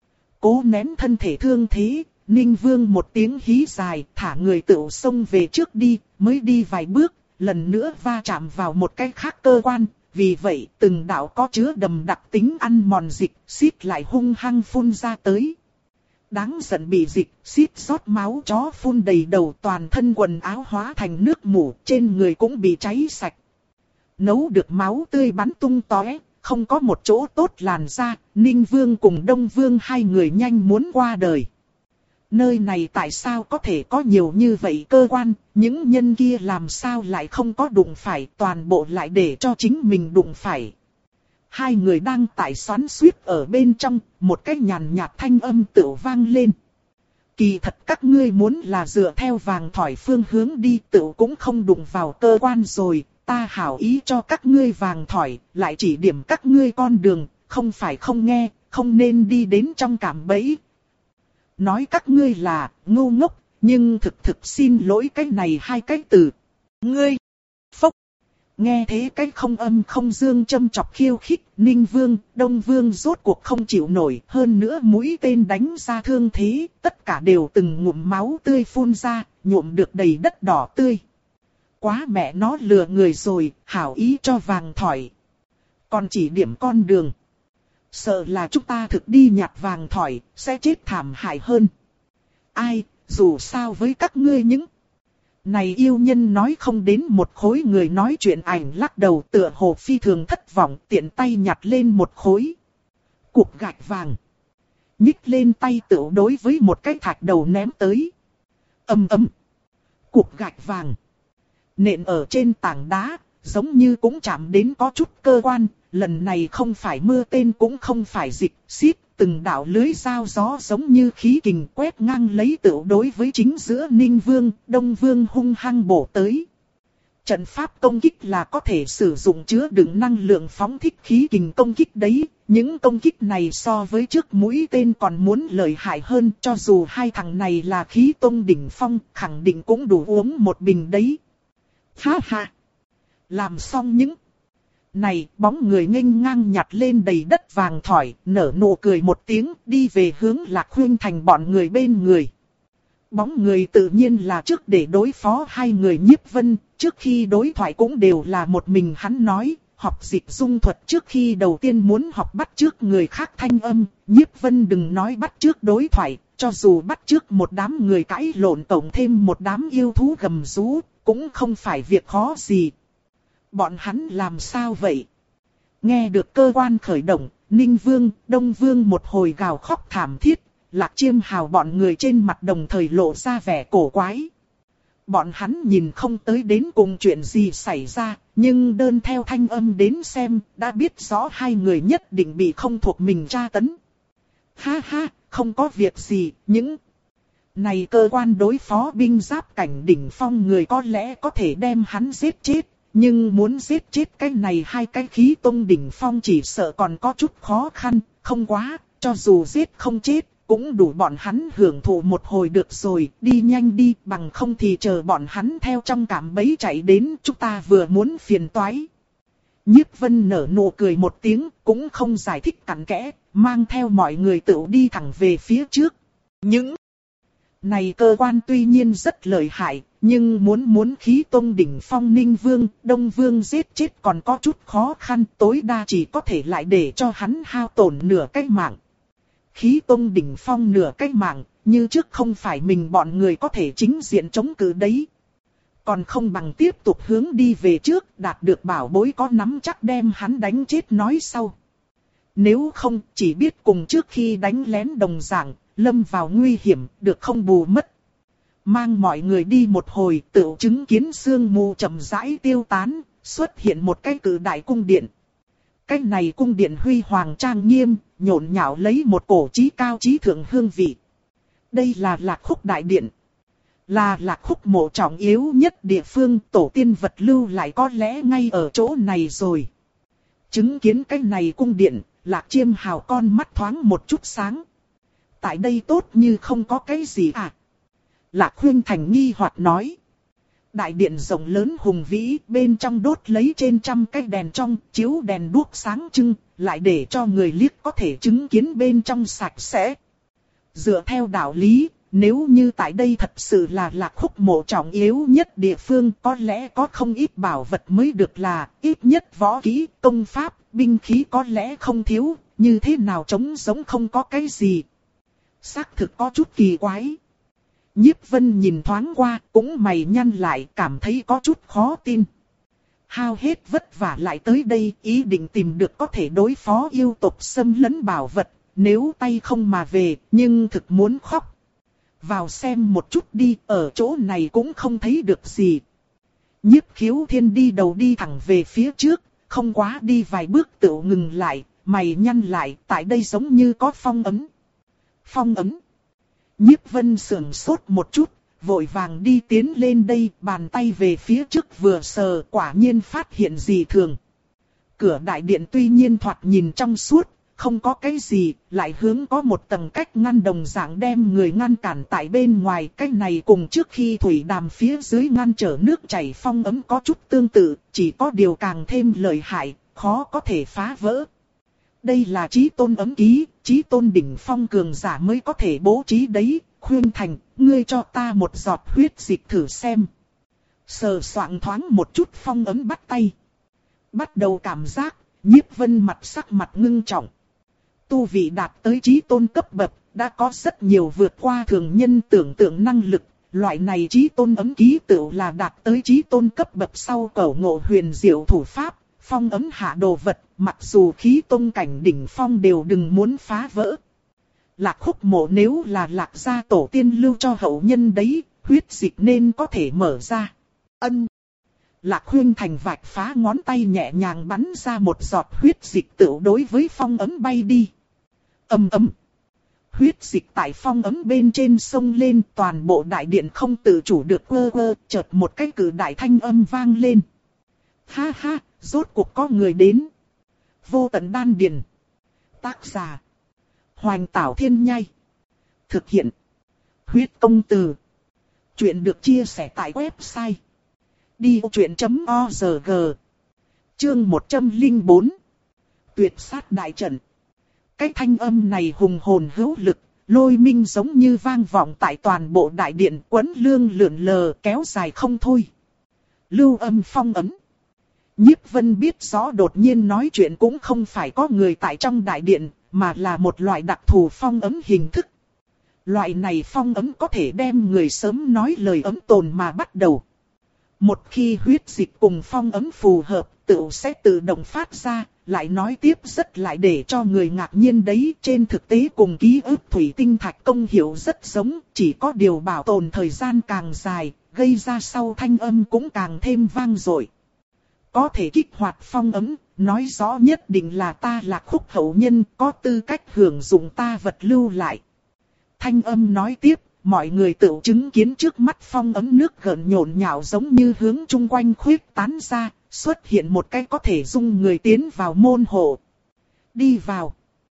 Cố nén thân thể thương thế, Ninh Vương một tiếng hí dài, thả người tựu xông về trước đi, mới đi vài bước, lần nữa va chạm vào một cái khác cơ quan. Vì vậy, từng đạo có chứa đầm đặc tính ăn mòn dịch, xít lại hung hăng phun ra tới. Đáng giận bị dịch, xít rót máu chó phun đầy đầu, toàn thân quần áo hóa thành nước mủ, trên người cũng bị cháy sạch. Nấu được máu tươi bắn tung tóe, không có một chỗ tốt làn ra, Ninh Vương cùng Đông Vương hai người nhanh muốn qua đời. Nơi này tại sao có thể có nhiều như vậy cơ quan, những nhân kia làm sao lại không có đụng phải, toàn bộ lại để cho chính mình đụng phải. Hai người đang tại xoắn xuýt ở bên trong, một cái nhàn nhạt thanh âm tựu vang lên. Kỳ thật các ngươi muốn là dựa theo vàng thỏi phương hướng đi tựu cũng không đụng vào cơ quan rồi, ta hảo ý cho các ngươi vàng thỏi, lại chỉ điểm các ngươi con đường, không phải không nghe, không nên đi đến trong cạm bẫy. Nói các ngươi là ngu ngốc, nhưng thực thực xin lỗi cái này hai cái từ. Ngươi, phốc. Nghe thế cái không âm không dương châm chọc khiêu khích, Ninh Vương, Đông Vương rốt cuộc không chịu nổi, hơn nữa mũi tên đánh ra thương thế, tất cả đều từng ngụm máu tươi phun ra, nhuộm được đầy đất đỏ tươi. Quá mẹ nó lừa người rồi, hảo ý cho vàng thỏi. Còn chỉ điểm con đường. Sợ là chúng ta thực đi nhặt vàng thỏi, sẽ chết thảm hại hơn. Ai, dù sao với các ngươi những này yêu nhân nói không đến một khối, người nói chuyện ảnh lắc đầu tựa hồ phi thường thất vọng, tiện tay nhặt lên một khối cục gạch vàng. Nhích lên tay tựu đối với một cái thạch đầu ném tới. Ầm ầm. Cục gạch vàng nện ở trên tảng đá, giống như cũng chạm đến có chút cơ quan. Lần này không phải mưa tên cũng không phải dịch, xít, từng đạo lưới dao gió giống như khí kình quét ngang lấy tựu đối với chính giữa Ninh Vương, Đông Vương hung hăng bổ tới. Trận pháp công kích là có thể sử dụng chứa đựng năng lượng phóng thích khí kình công kích đấy, những công kích này so với trước mũi tên còn muốn lợi hại hơn, cho dù hai thằng này là khí tông đỉnh phong, khẳng định cũng đủ uống một bình đấy. Ha ha! Làm xong những này, bóng người nghênh ngang nhặt lên đầy đất vàng thỏi, nở nụ cười một tiếng, đi về hướng Lạc Huyên Thành bọn người bên người. Bóng người tự nhiên là trước để đối phó hai người Nhiếp Vân, trước khi đối thoại cũng đều là một mình hắn nói, học dịch dung thuật trước khi đầu tiên muốn học bắt chước người khác thanh âm, Nhiếp Vân đừng nói bắt chước đối thoại, cho dù bắt chước một đám người cãi lộn tổng thêm một đám yêu thú gầm rú, cũng không phải việc khó gì. Bọn hắn làm sao vậy? Nghe được cơ quan khởi động, Ninh Vương, Đông Vương một hồi gào khóc thảm thiết, Lạc Chiêm Hào bọn người trên mặt đồng thời lộ ra vẻ cổ quái. Bọn hắn nhìn không tới đến cùng chuyện gì xảy ra, nhưng đơn theo thanh âm đến xem, đã biết rõ hai người nhất định bị không thuộc mình tra tấn. Ha ha, không có việc gì, những này cơ quan đối phó binh giáp cảnh đỉnh phong người có lẽ có thể đem hắn giết chết, nhưng muốn giết chết cái này hai cái khí tông đỉnh phong chỉ sợ còn có chút khó khăn, không quá, cho dù giết không chết, cũng đủ bọn hắn hưởng thụ một hồi được rồi, đi nhanh đi, bằng không thì chờ bọn hắn theo trong cảm bẫy chạy đến, chúng ta vừa muốn phiền toái. Nhiếp Vân nở nụ cười một tiếng, cũng không giải thích cặn kẽ, mang theo mọi người tự đi thẳng về phía trước. Những này cơ quan tuy nhiên rất lợi hại, nhưng muốn muốn khí tông đỉnh phong Ninh Vương, Đông Vương giết chết còn có chút khó khăn, tối đa chỉ có thể lại để cho hắn hao tổn nửa cái mạng. Khí tông đỉnh phong nửa cái mạng, như trước không phải mình bọn người có thể chính diện chống cự đấy. Còn không bằng tiếp tục hướng đi về trước, đạt được bảo bối có nắm chắc đem hắn đánh chết nói sau. Nếu không, chỉ biết cùng trước khi đánh lén đồng dạng, lâm vào nguy hiểm, được không bù mất. Mang mọi người đi một hồi, tự chứng kiến sương mù chậm rãi tiêu tán, xuất hiện một cái cự đại cung điện. Cái này cung điện huy hoàng trang nghiêm, nhộn nhạo lấy một cổ chí cao chí thượng hương vị. Đây là Lạc Khúc đại điện. Là Lạc Khúc mộ trọng yếu nhất địa phương, tổ tiên vật lưu lại có lẽ ngay ở chỗ này rồi. Chứng kiến cái này cung điện, Lạc Chiêm Hào con mắt thoáng một chút sáng. Tại đây tốt như không có cái gì à? Lạc Khuynh Thành nghi hoặc nói. Đại điện rộng lớn hùng vĩ, bên trong đốt lấy trên trăm cái đèn trong, chiếu đèn đuốc sáng trưng, lại để cho người liếc có thể chứng kiến bên trong sạch sẽ. Dựa theo đạo lý, nếu như tại đây thật sự là Lạc Khúc mộ trọng yếu nhất địa phương, có lẽ có không ít bảo vật mới được là, ít nhất võ kỹ, công pháp, binh khí có lẽ không thiếu, như thế nào trống giống không có cái gì. Xác thực có chút kỳ quái. Nhiếp Vân nhìn thoáng qua, cũng mày nhăn lại, cảm thấy có chút khó tin. Hao hết vất vả lại tới đây, ý định tìm được có thể đối phó yêu tộc xâm lấn bảo vật, nếu tay không mà về, nhưng thực muốn khóc. Vào xem một chút đi, ở chỗ này cũng không thấy được gì. Nhiếp Khiếu Thiên đi đầu đi thẳng về phía trước, không quá đi vài bước tự ngừng lại, mày nhăn lại, tại đây giống như có phong ấn. Phong ấn. Nhiếp Vân sườn sốt một chút, vội vàng đi tiến lên đây, bàn tay về phía trước vừa sờ, quả nhiên phát hiện gì thường. Cửa đại điện tuy nhiên thoạt nhìn trong suốt, không có cái gì, lại hướng có một tầng cách ngăn đồng dạng đem người ngăn cản tại bên ngoài. Cái này cùng trước khi thủy đàm phía dưới ngăn trở nước chảy phong ấn có chút tương tự, chỉ có điều càng thêm lợi hại, khó có thể phá vỡ. Đây là chí tôn ấm ký, chí tôn đỉnh phong cường giả mới có thể bố trí đấy. Khuyên Thành, ngươi cho ta một giọt huyết dịch thử xem. Sờ soạng thoáng một chút phong ấm bắt tay. Bắt đầu cảm giác, Nhiếp Vân mặt sắc mặt ngưng trọng. Tu vị đạt tới chí tôn cấp bậc, đã có rất nhiều vượt qua thường nhân tưởng tượng năng lực. Loại này chí tôn ấm ký tự là đạt tới chí tôn cấp bậc sau cẩu ngộ huyền diệu thủ pháp. Phong ấm hạ đồ vật, mặc dù khí tôn cảnh đỉnh phong đều đừng muốn phá vỡ. Lạc Khúc mộ nếu là Lạc gia tổ tiên lưu cho hậu nhân đấy, huyết dịch nên có thể mở ra. Ân. Lạc Khuynh Thành vạch phá ngón tay nhẹ nhàng bắn ra một giọt huyết dịch tự đối với phong ấm bay đi. Ầm ầm. Huyết dịch tại phong ấm bên trên sông lên, toàn bộ đại điện không tự chủ được quơ quơ, chợt một cái cử đại thanh âm vang lên. Ha ha, rốt cuộc có người đến. Vô tận đan điền. Tác giả. Hoành Tảo Thiên Nhai. Thực hiện. Huyết Công Từ. Chuyện được chia sẻ tại website. đi ô chuyện chấm o rờ giê. Chương một trăm lẻ bốn. Tuyệt sát đại trận. Cái thanh âm này hùng hồn hữu lực, lôi minh giống như vang vọng tại toàn bộ đại điện, quấn lương lượn lờ kéo dài không thôi. Lưu âm phong ấn. Nhiếp Vân biết rõ đột nhiên nói chuyện cũng không phải có người tại trong đại điện, mà là một loại đặc thù phong ấm hình thức. Loại này phong ấm có thể đem người sớm nói lời ấm tồn mà bắt đầu. Một khi huyết dịch cùng phong ấm phù hợp, tựu sẽ tự động phát ra, lại nói tiếp rất lại để cho người ngạc nhiên đấy. Trên thực tế cùng ký ức thủy tinh thạch công hiệu rất giống, chỉ có điều bảo tồn thời gian càng dài, gây ra sau thanh âm cũng càng thêm vang dội. Có thể kích hoạt phong ấm, nói rõ nhất định là ta là Khúc hậu nhân, có tư cách hưởng dụng ta vật lưu lại. Thanh âm nói tiếp, mọi người tự chứng kiến trước mắt phong ấm nước gợn nhộn nhạo giống như hướng chung quanh khuyết tán ra, xuất hiện một cái có thể dung người tiến vào môn hộ. Đi vào.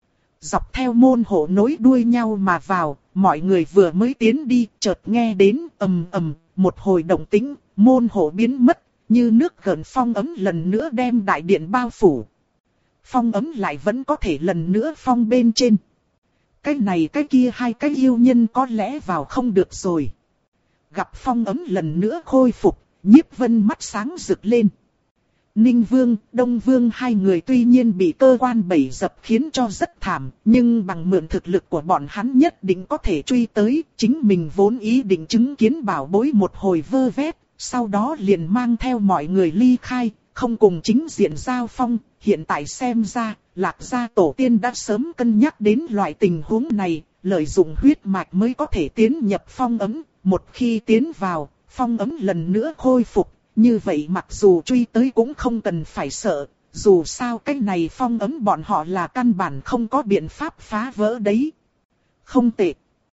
Dọc theo môn hộ nối đuôi nhau mà vào, mọi người vừa mới tiến đi, chợt nghe đến ầm ầm, một hồi động tĩnh, môn hộ biến mất, như nước gợn phong ấm lần nữa đem đại điện bao phủ. Phong ấm lại vẫn có thể lần nữa phong bên trên. Cái này cái kia hai cái yêu nhân có lẽ vào không được rồi. Gặp phong ấm lần nữa khôi phục, Nhiếp Vân mắt sáng rực lên. Ninh Vương, Đông Vương hai người tuy nhiên bị cơ quan bẫy dập khiến cho rất thảm, nhưng bằng mượn thực lực của bọn hắn nhất định có thể truy tới, chính mình vốn ý định chứng kiến bảo bối một hồi vơ vét, sau đó liền mang theo mọi người ly khai, không cùng chính diện giao phong. Hiện tại xem ra, Lạc gia tổ tiên đã sớm cân nhắc đến loại tình huống này, lợi dụng huyết mạch mới có thể tiến nhập phong ấm, một khi tiến vào, phong ấm lần nữa khôi phục, như vậy mặc dù truy tới cũng không cần phải sợ, dù sao cái này phong ấm bọn họ là căn bản không có biện pháp phá vỡ đấy. Không tệ.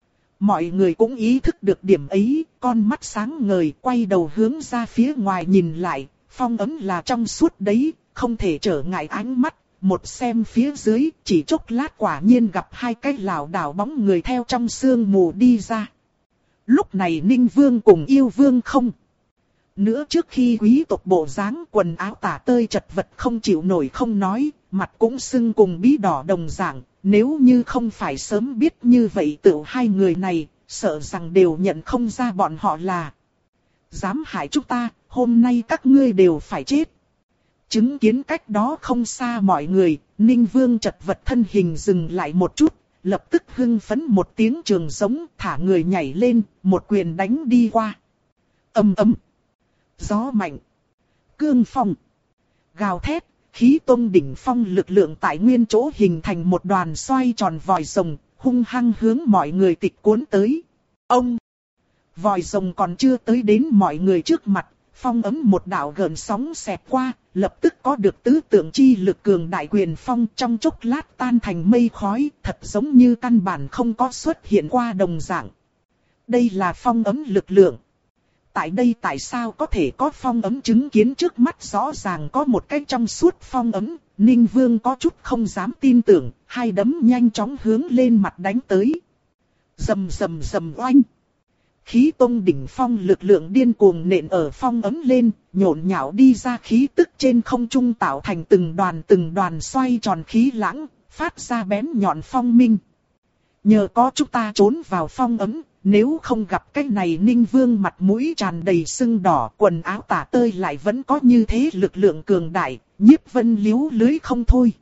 Mọi người cũng ý thức được điểm ấy, con mắt sáng ngời quay đầu hướng ra phía ngoài nhìn lại, phong ấm là trong suốt đấy, không thể trở ngại ánh mắt. Một xem phía dưới, chỉ chốc lát quả nhiên gặp hai cái lảo đảo bóng người theo trong sương mù đi ra. Lúc này Ninh Vương cùng Yêu Vương không nữa trước khi quý tộc bộ dáng, quần áo tả tơi chật vật không chịu nổi không nói, mặt cũng sưng cùng bí đỏ đồng dạng. Nếu như không phải sớm biết như vậy tự hai người này, sợ rằng đều nhận không ra bọn họ là dám hại chúng ta, hôm nay các ngươi đều phải chết. Chứng kiến cách đó không xa mọi người, Ninh Vương chật vật thân hình dừng lại một chút, lập tức hưng phấn một tiếng trường giống, thả người nhảy lên, một quyền đánh đi qua. Ầm ầm, gió mạnh, cương phong, gào thét, khí tông đỉnh phong lực lượng tại nguyên chỗ hình thành một đoàn xoay tròn vòi rồng, hung hăng hướng mọi người tịch cuốn tới. Ông, vòi rồng còn chưa tới đến mọi người trước mặt, phong ấm một đạo gợn sóng xẹt qua, lập tức có được tứ tượng chi lực cường đại quyền phong trong chốc lát tan thành mây khói, thật giống như căn bản không có xuất hiện qua đồng dạng. Đây là phong ấm lực lượng. Tại đây tại sao có thể có phong ấm, chứng kiến trước mắt rõ ràng có một cái trong suốt phong ấm, Ninh Vương có chút không dám tin tưởng, hai đấm nhanh chóng hướng lên mặt đánh tới. Rầm rầm rầm oanh. Khí tông đỉnh phong lực lượng điên cuồng nện ở phong ấm lên, nhộn nhạo đi ra khí tức trên không trung tạo thành từng đoàn từng đoàn xoay tròn khí lãng, phát ra bén nhọn phong minh. Nhờ có chúng ta trốn vào phong ấm, nếu không gặp cái này Ninh Vương mặt mũi tràn đầy sưng đỏ, quần áo tả tơi lại vẫn có như thế lực lượng cường đại, Nhiếp Vân liếu lưới không thôi.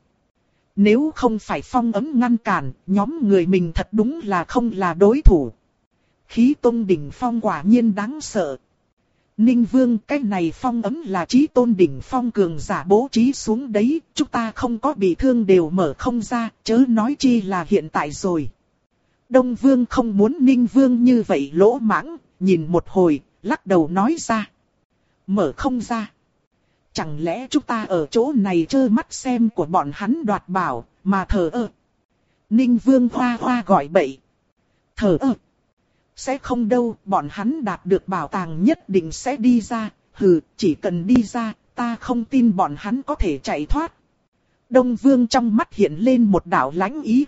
Nếu không phải phong ấm ngăn cản, nhóm người mình thật đúng là không là đối thủ. Khí tôn đỉnh phong quả nhiên đáng sợ. Ninh Vương, cái này phong ấm là chí tôn đỉnh phong cường giả bố trí xuống đấy, chúng ta không có bị thương đều mở không ra, chớ nói chi là hiện tại rồi. Đông Vương không muốn Ninh Vương như vậy lỗ mãng, nhìn một hồi, lắc đầu nói ra. Mở không ra. Chẳng lẽ chúng ta ở chỗ này trơ mắt xem của bọn hắn đoạt bảo, mà thờ ơ. Ninh Vương hoa hoa gọi bậy. Thờ ơ. Sẽ không đâu, bọn hắn đạt được bảo tàng nhất định sẽ đi ra, hừ, chỉ cần đi ra, ta không tin bọn hắn có thể chạy thoát. Đông Vương trong mắt hiện lên một đạo lãnh ý.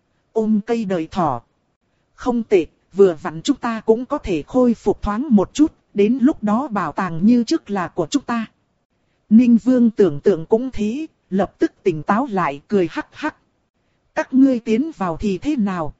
Ôm cây đời thỏ. Không tệ, vừa vặn chúng ta cũng có thể khôi phục thoáng một chút, đến lúc đó bảo tàng như trước là của chúng ta. Ninh Vương tưởng tượng cũng thế, lập tức tỉnh táo lại cười hắc hắc. Các ngươi tiến vào thì thế nào?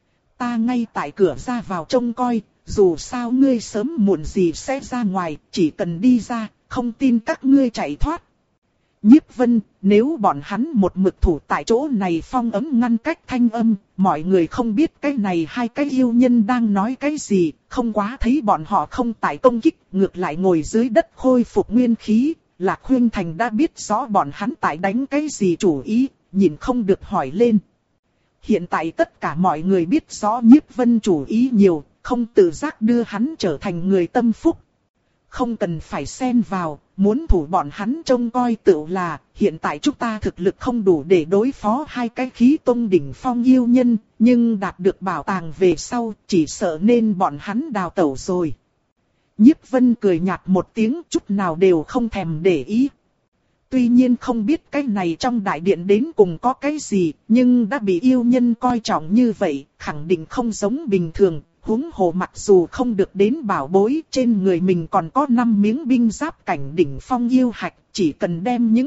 Ta ngay tại cửa ra vào trông coi, dù sao ngươi sớm muộn gì sẽ ra ngoài, chỉ cần đi ra, không tin các ngươi chạy thoát. Nhiếp Vân, nếu bọn hắn một mực thủ tại chỗ này phong ấm ngăn cách thanh âm, mọi người không biết cái này hai cái yêu nhân đang nói cái gì, không quá thấy bọn họ không tại công kích, ngược lại ngồi dưới đất khôi phục nguyên khí. Lạc Huyên Thành đã biết rõ bọn hắn tại đánh cái gì chủ ý, nhìn không được hỏi lên. Hiện tại tất cả mọi người biết rõ Nhiếp Vân chủ ý nhiều, không tự giác đưa hắn trở thành người tâm phúc. Không cần phải xen vào, muốn thủ bọn hắn trông coi tựu là, hiện tại chúng ta thực lực không đủ để đối phó hai cái khí tông đỉnh phong yêu nhân, nhưng đạt được bảo tàng về sau, chỉ sợ nên bọn hắn đào tẩu rồi. Nhiếp Vân cười nhạt một tiếng, chút nào đều không thèm để ý. Tuy nhiên không biết cái này trong đại điện đến cùng có cái gì, nhưng đã bị yêu nhân coi trọng như vậy, khẳng định không giống bình thường. Huống hồ mặc dù không được đến bảo bối, trên người mình còn có năm miếng binh giáp cảnh đỉnh phong yêu hạch, chỉ cần đem những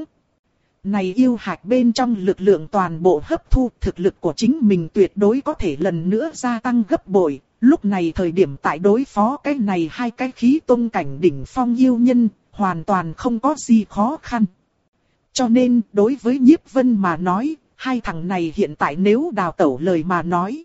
này yêu hạch bên trong lực lượng toàn bộ hấp thu, thực lực của chính mình tuyệt đối có thể lần nữa gia tăng gấp bội. Lúc này thời điểm tại đối phó cái này hai cái khí tông cảnh đỉnh phong yêu nhân, hoàn toàn không có gì khó khăn. Cho nên, đối với Nhiếp Vân mà nói, hai thằng này hiện tại nếu đào tẩu lời mà nói,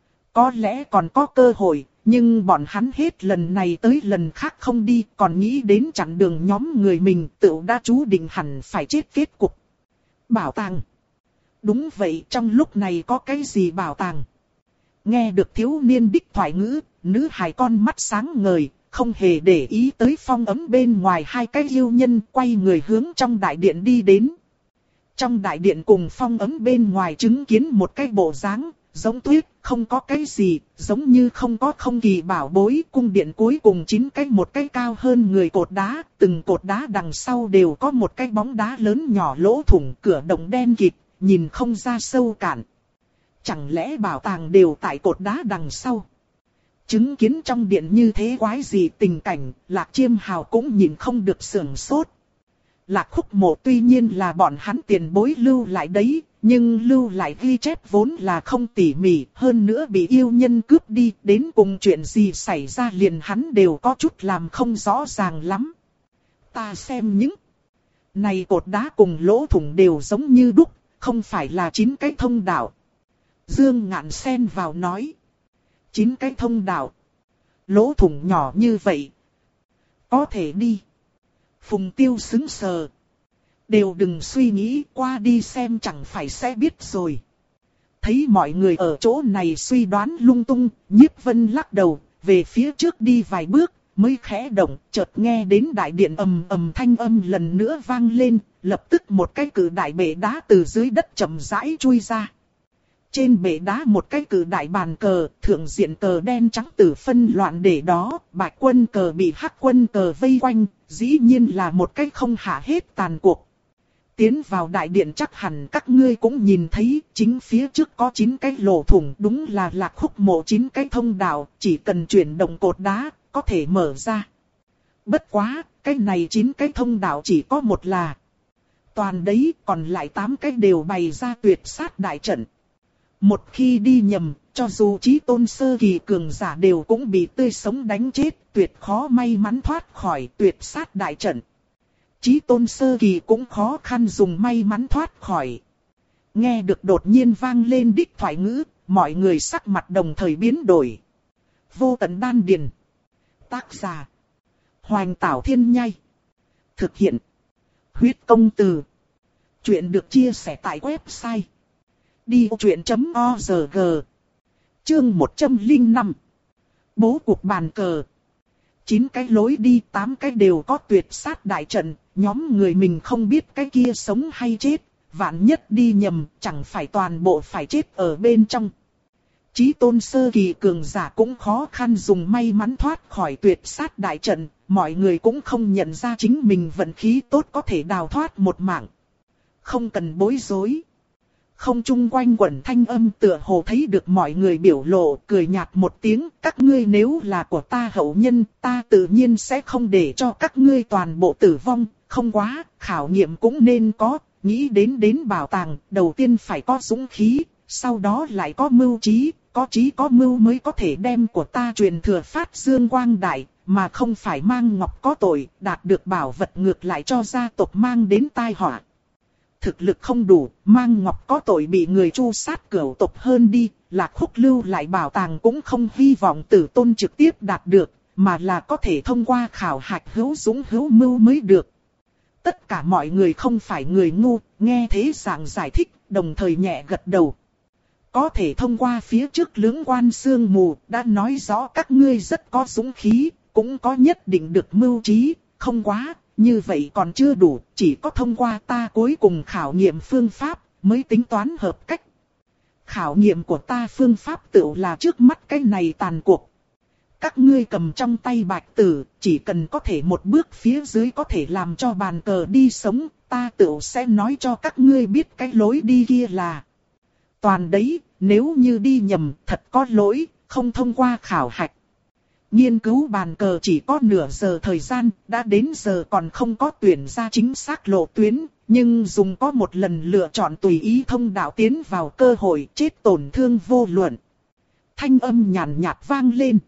có lẽ còn có cơ hội, nhưng bọn hắn hết lần này tới lần khác không đi, còn nghĩ đến chặn đường nhóm người mình, tự đã chú định hẳn phải chết kết cục. Bảo tàng. Đúng vậy, trong lúc này có cái gì bảo tàng? Nghe được thiếu niên đích thoại ngữ, nữ hài con mắt sáng ngời, không hề để ý tới phong ấm bên ngoài hai cái yêu nhân, quay người hướng trong đại điện đi đến. Trong đại điện cùng phong ấm bên ngoài chứng kiến một cái bộ dáng giống tuyết, không có cái gì, giống như không có không kỳ bảo bối. Cung điện cuối cùng chín cái một cái cao hơn người cột đá, từng cột đá đằng sau đều có một cái bóng đá lớn nhỏ lỗ thủng, cửa động đen kịt, nhìn không ra sâu cạn. Chẳng lẽ bảo tàng đều tại cột đá đằng sau? Chứng kiến trong điện như thế quái gì tình cảnh, Lạc Chiêm Hào cũng nhìn không được sưởng sốt. Lạc Khúc Mộ tuy nhiên là bọn hắn tiền bối lưu lại đấy, nhưng lưu lại ghi chép vốn là không tỉ mỉ, hơn nữa bị yêu nhân cướp đi, đến cùng chuyện gì xảy ra liền hắn đều có chút làm không rõ ràng lắm. Ta xem những này cột đá cùng lỗ thủng đều giống như đúc, không phải là chín cái thông đạo. Dương Ngạn xen vào nói. Chín cái thông đạo. Lỗ thủng nhỏ như vậy. Có thể đi. Phùng Tiêu sững sờ. Đều đừng suy nghĩ, qua đi xem chẳng phải sẽ biết rồi. Thấy mọi người ở chỗ này suy đoán lung tung, Nhiếp Vân lắc đầu, về phía trước đi vài bước, mới khẽ động, chợt nghe đến đại điện ầm ầm thanh âm lần nữa vang lên, lập tức một cái cự đại bệ đá từ dưới đất chậm rãi chui ra. Trên bệ đá một cái cự đại bàn cờ, thượng diện cờ đen trắng tử phân loạn để đó, bạch quân cờ bị hắc quân cờ vây quanh, dĩ nhiên là một cái không hạ hết tàn cuộc. Tiến vào đại điện chắc hẳn các ngươi cũng nhìn thấy, chính phía trước có chín cái lỗ thủng, đúng là Lạc Khúc Mộ chín cái thông đạo, chỉ cần chuyển động cột đá, có thể mở ra. Bất quá, cái này chín cái thông đạo chỉ có một là. Toàn đấy, còn lại tám cái đều bày ra tuyệt sát đại trận. Một khi đi nhầm, cho dù chí tôn sơ kỳ cường giả đều cũng bị tươi sống đánh chết, tuyệt khó may mắn thoát khỏi tuyệt sát đại trận. Chí tôn sơ kỳ cũng khó khăn dùng may mắn thoát khỏi. Nghe được đột nhiên vang lên đích thoại ngữ, mọi người sắc mặt đồng thời biến đổi. Vô tận đan điền. Tác giả. Hoành Tảo Thiên Nhai. Thực hiện. Huyết Công Từ. Chuyện được chia sẻ tại website đi truyện chấm org. Chương một trăm lẻ năm. Bố cục bàn cờ. Chín cái lối đi, tám cái đều có tuyệt sát đại trận, nhóm người mình không biết cái kia sống hay chết, vạn nhất đi nhầm, chẳng phải toàn bộ phải chết ở bên trong. Chí tôn sơ kỳ cường giả cũng khó khăn dùng may mắn thoát khỏi tuyệt sát đại trận, mọi người cũng không nhận ra chính mình vận khí tốt có thể đào thoát một mạng. Không cần bối rối. Không chung quanh quẩn thanh âm tựa hồ thấy được mọi người biểu lộ, cười nhạt một tiếng, các ngươi nếu là của ta hậu nhân, ta tự nhiên sẽ không để cho các ngươi toàn bộ tử vong, không quá, khảo nghiệm cũng nên có, nghĩ đến đến bảo tàng, đầu tiên phải có dũng khí, sau đó lại có mưu trí, có trí có mưu mới có thể đem của ta truyền thừa phát dương quang đại, mà không phải mang ngọc có tội, đạt được bảo vật ngược lại cho gia tộc mang đến tai họa. Thực lực không đủ, Mang Ngọc có tội bị người tru sát cửu tộc hơn đi, Lạc Khúc lưu lại bảo tàng cũng không hy vọng Tử Tôn trực tiếp đạt được, mà là có thể thông qua khảo hạch hữu dũng hữu mưu mới được. Tất cả mọi người không phải người ngu, nghe thế dạng giải thích, đồng thời nhẹ gật đầu. Có thể thông qua phía trước lưỡng quan sương mù, đã nói rõ các ngươi rất có dũng khí, cũng có nhất định được mưu trí, không quá, như vậy còn chưa đủ, chỉ có thông qua ta cuối cùng khảo nghiệm phương pháp, mới tính toán hợp cách. Khảo nghiệm của ta phương pháp tựu là trước mắt cái này tàn cuộc. Các ngươi cầm trong tay bạch tử, chỉ cần có thể một bước phía dưới có thể làm cho bàn cờ đi sống, ta tựu sẽ nói cho các ngươi biết cái lối đi kia là. Toàn đấy, nếu như đi nhầm, thật có lỗi, không thông qua khảo hạch. Nghiên cứu bàn cờ chỉ có nửa giờ thời gian, đã đến giờ còn không có tuyển ra chính xác lộ tuyến, nhưng dùng có một lần lựa chọn tùy ý thông đạo tiến vào cơ hội chết tổn thương vô luận. Thanh âm nhàn nhạt vang lên.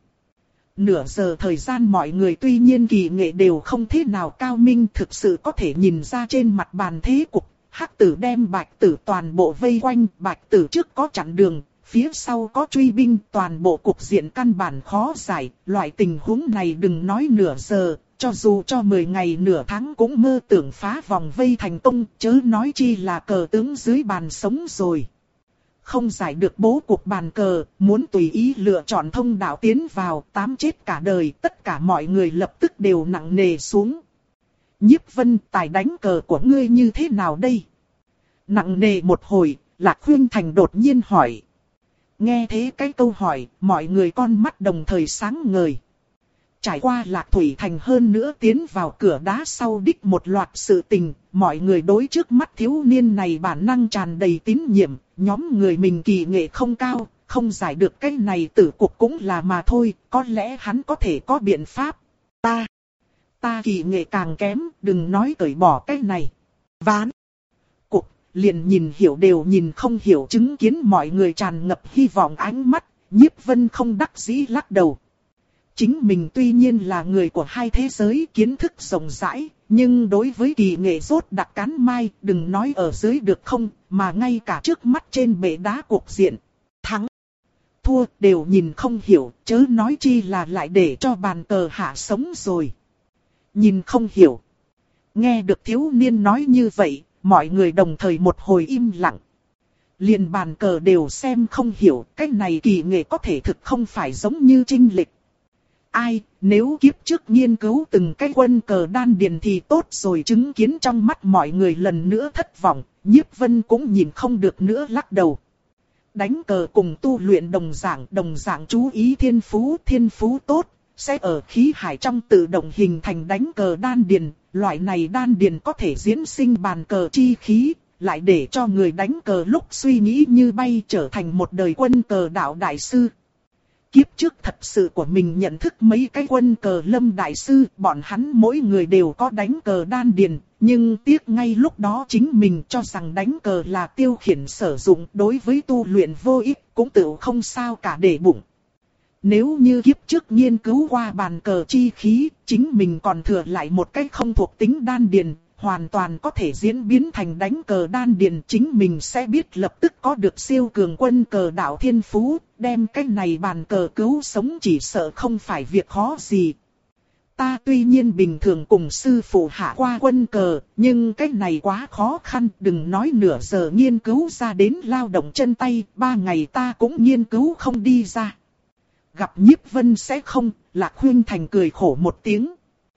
Nửa giờ thời gian mọi người tuy nhiên kỳ nghệ đều không thế nào cao minh, thực sự có thể nhìn ra trên mặt bàn thế cục. Hắc tử đem bạch tử toàn bộ vây quanh, bạch tử trước có chặn đường, phía sau có truy binh, toàn bộ cục diện căn bản khó giải. Loại tình huống này đừng nói nửa giờ, cho dù cho mười ngày nửa tháng cũng mơ tưởng phá vòng vây thành công, chớ nói chi là cờ tướng dưới bàn sống rồi. Không giải được bố cục bàn cờ, muốn tùy ý lựa chọn thông đạo tiến vào, tám chết cả đời, tất cả mọi người lập tức đều nặng nề xuống. Nhiếp Vân, tài đánh cờ của ngươi như thế nào đây? Nặng nề một hồi, Lạc Khuynh Thành đột nhiên hỏi. Nghe thế cái câu hỏi, mọi người con mắt đồng thời sáng ngời. Trải qua Lạc Thủy Thành hơn nữa tiến vào cửa đá sau đích một loạt sự tình, mọi người đối trước mắt thiếu niên này bản năng tràn đầy tín nhiệm, nhóm người mình kỳ nghệ không cao, không giải được cái này tử cục cũng là mà thôi, có lẽ hắn có thể có biện pháp. Ta, ta kỳ nghệ càng kém, đừng nói cởi bỏ cái này. Ván, cục, liền nhìn hiểu đều nhìn không hiểu, chứng kiến mọi người tràn ngập hy vọng ánh mắt, Nhiếp Vân không đắc dĩ lắc đầu. Chính mình tuy nhiên là người của hai thế giới, kiến thức rộng rãi, nhưng đối với kỳ nghệ rốt đặc cán mai, đừng nói ở dưới được không, mà ngay cả trước mắt trên bệ đá cuộc diện. Thắng, thua đều nhìn không hiểu, chớ nói chi là lại để cho bàn cờ hạ sống rồi. Nhìn không hiểu. Nghe được thiếu niên nói như vậy, mọi người đồng thời một hồi im lặng. Liền bàn cờ đều xem không hiểu, cái này kỳ nghệ có thể thực không phải giống như trinh lịch. Ai, nếu kiếp trước nghiên cứu từng cái quân cờ đan điền thì tốt rồi, chứng kiến trong mắt mọi người lần nữa thất vọng, Nhiếp Vân cũng nhìn không được nữa lắc đầu. Đánh cờ cùng tu luyện đồng dạng, đồng dạng chú ý thiên phú, thiên phú tốt, sẽ ở khí hải trong tự động hình thành đánh cờ đan điền, loại này đan điền có thể diễn sinh bàn cờ chi khí, lại để cho người đánh cờ lúc suy nghĩ như bay trở thành một đời quân cờ đạo đại sư. Kiếp trước thật sự của mình nhận thức mấy cái quân cờ lâm đại sư, bọn hắn mỗi người đều có đánh cờ đan điền, nhưng tiếc ngay lúc đó chính mình cho rằng đánh cờ là tiêu khiển sử dụng, đối với tu luyện vô ích, cũng tự không sao cả để bụng. Nếu như kiếp trước nghiên cứu qua bàn cờ chi khí, chính mình còn thừa lại một cái không thuộc tính đan điền, hoàn toàn có thể diễn biến thành đánh cờ đan điền, chính mình sẽ biết lập tức có được siêu cường quân cờ đạo thiên phú, đem cái này bàn cờ cứu sống chỉ sợ không phải việc khó gì. Ta tuy nhiên bình thường cùng sư phụ hạ qua quân cờ, nhưng cái này quá khó khăn, đừng nói nửa giờ nghiên cứu ra đến lao động chân tay, ba ngày ta cũng nghiên cứu không đi ra. Gặp Nhiếp Vân sẽ không, Lạc Khuynh Thành cười khổ một tiếng.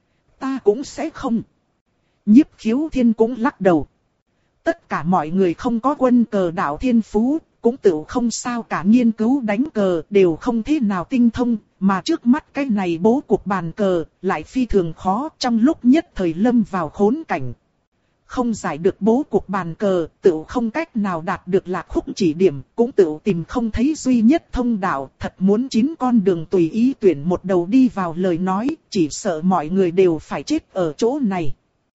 Ta cũng sẽ không. Nhiếp Khiếu Thiên cũng lắc đầu. Tất cả mọi người không có quân cờ đạo thiên phú, cũng tự không sao cả, nghiên cứu đánh cờ đều không thế nào tinh thông, mà trước mắt cái này bố cục bàn cờ lại phi thường khó, trong lúc nhất thời lâm vào khốn cảnh. Không giải được bố cục bàn cờ, tự không cách nào đạt được Lạc Khúc chỉ điểm, cũng tự tìm không thấy duy nhất thông đạo, thật muốn chín con đường tùy ý tuyển một đầu đi vào lời nói, chỉ sợ mọi người đều phải chết ở chỗ này.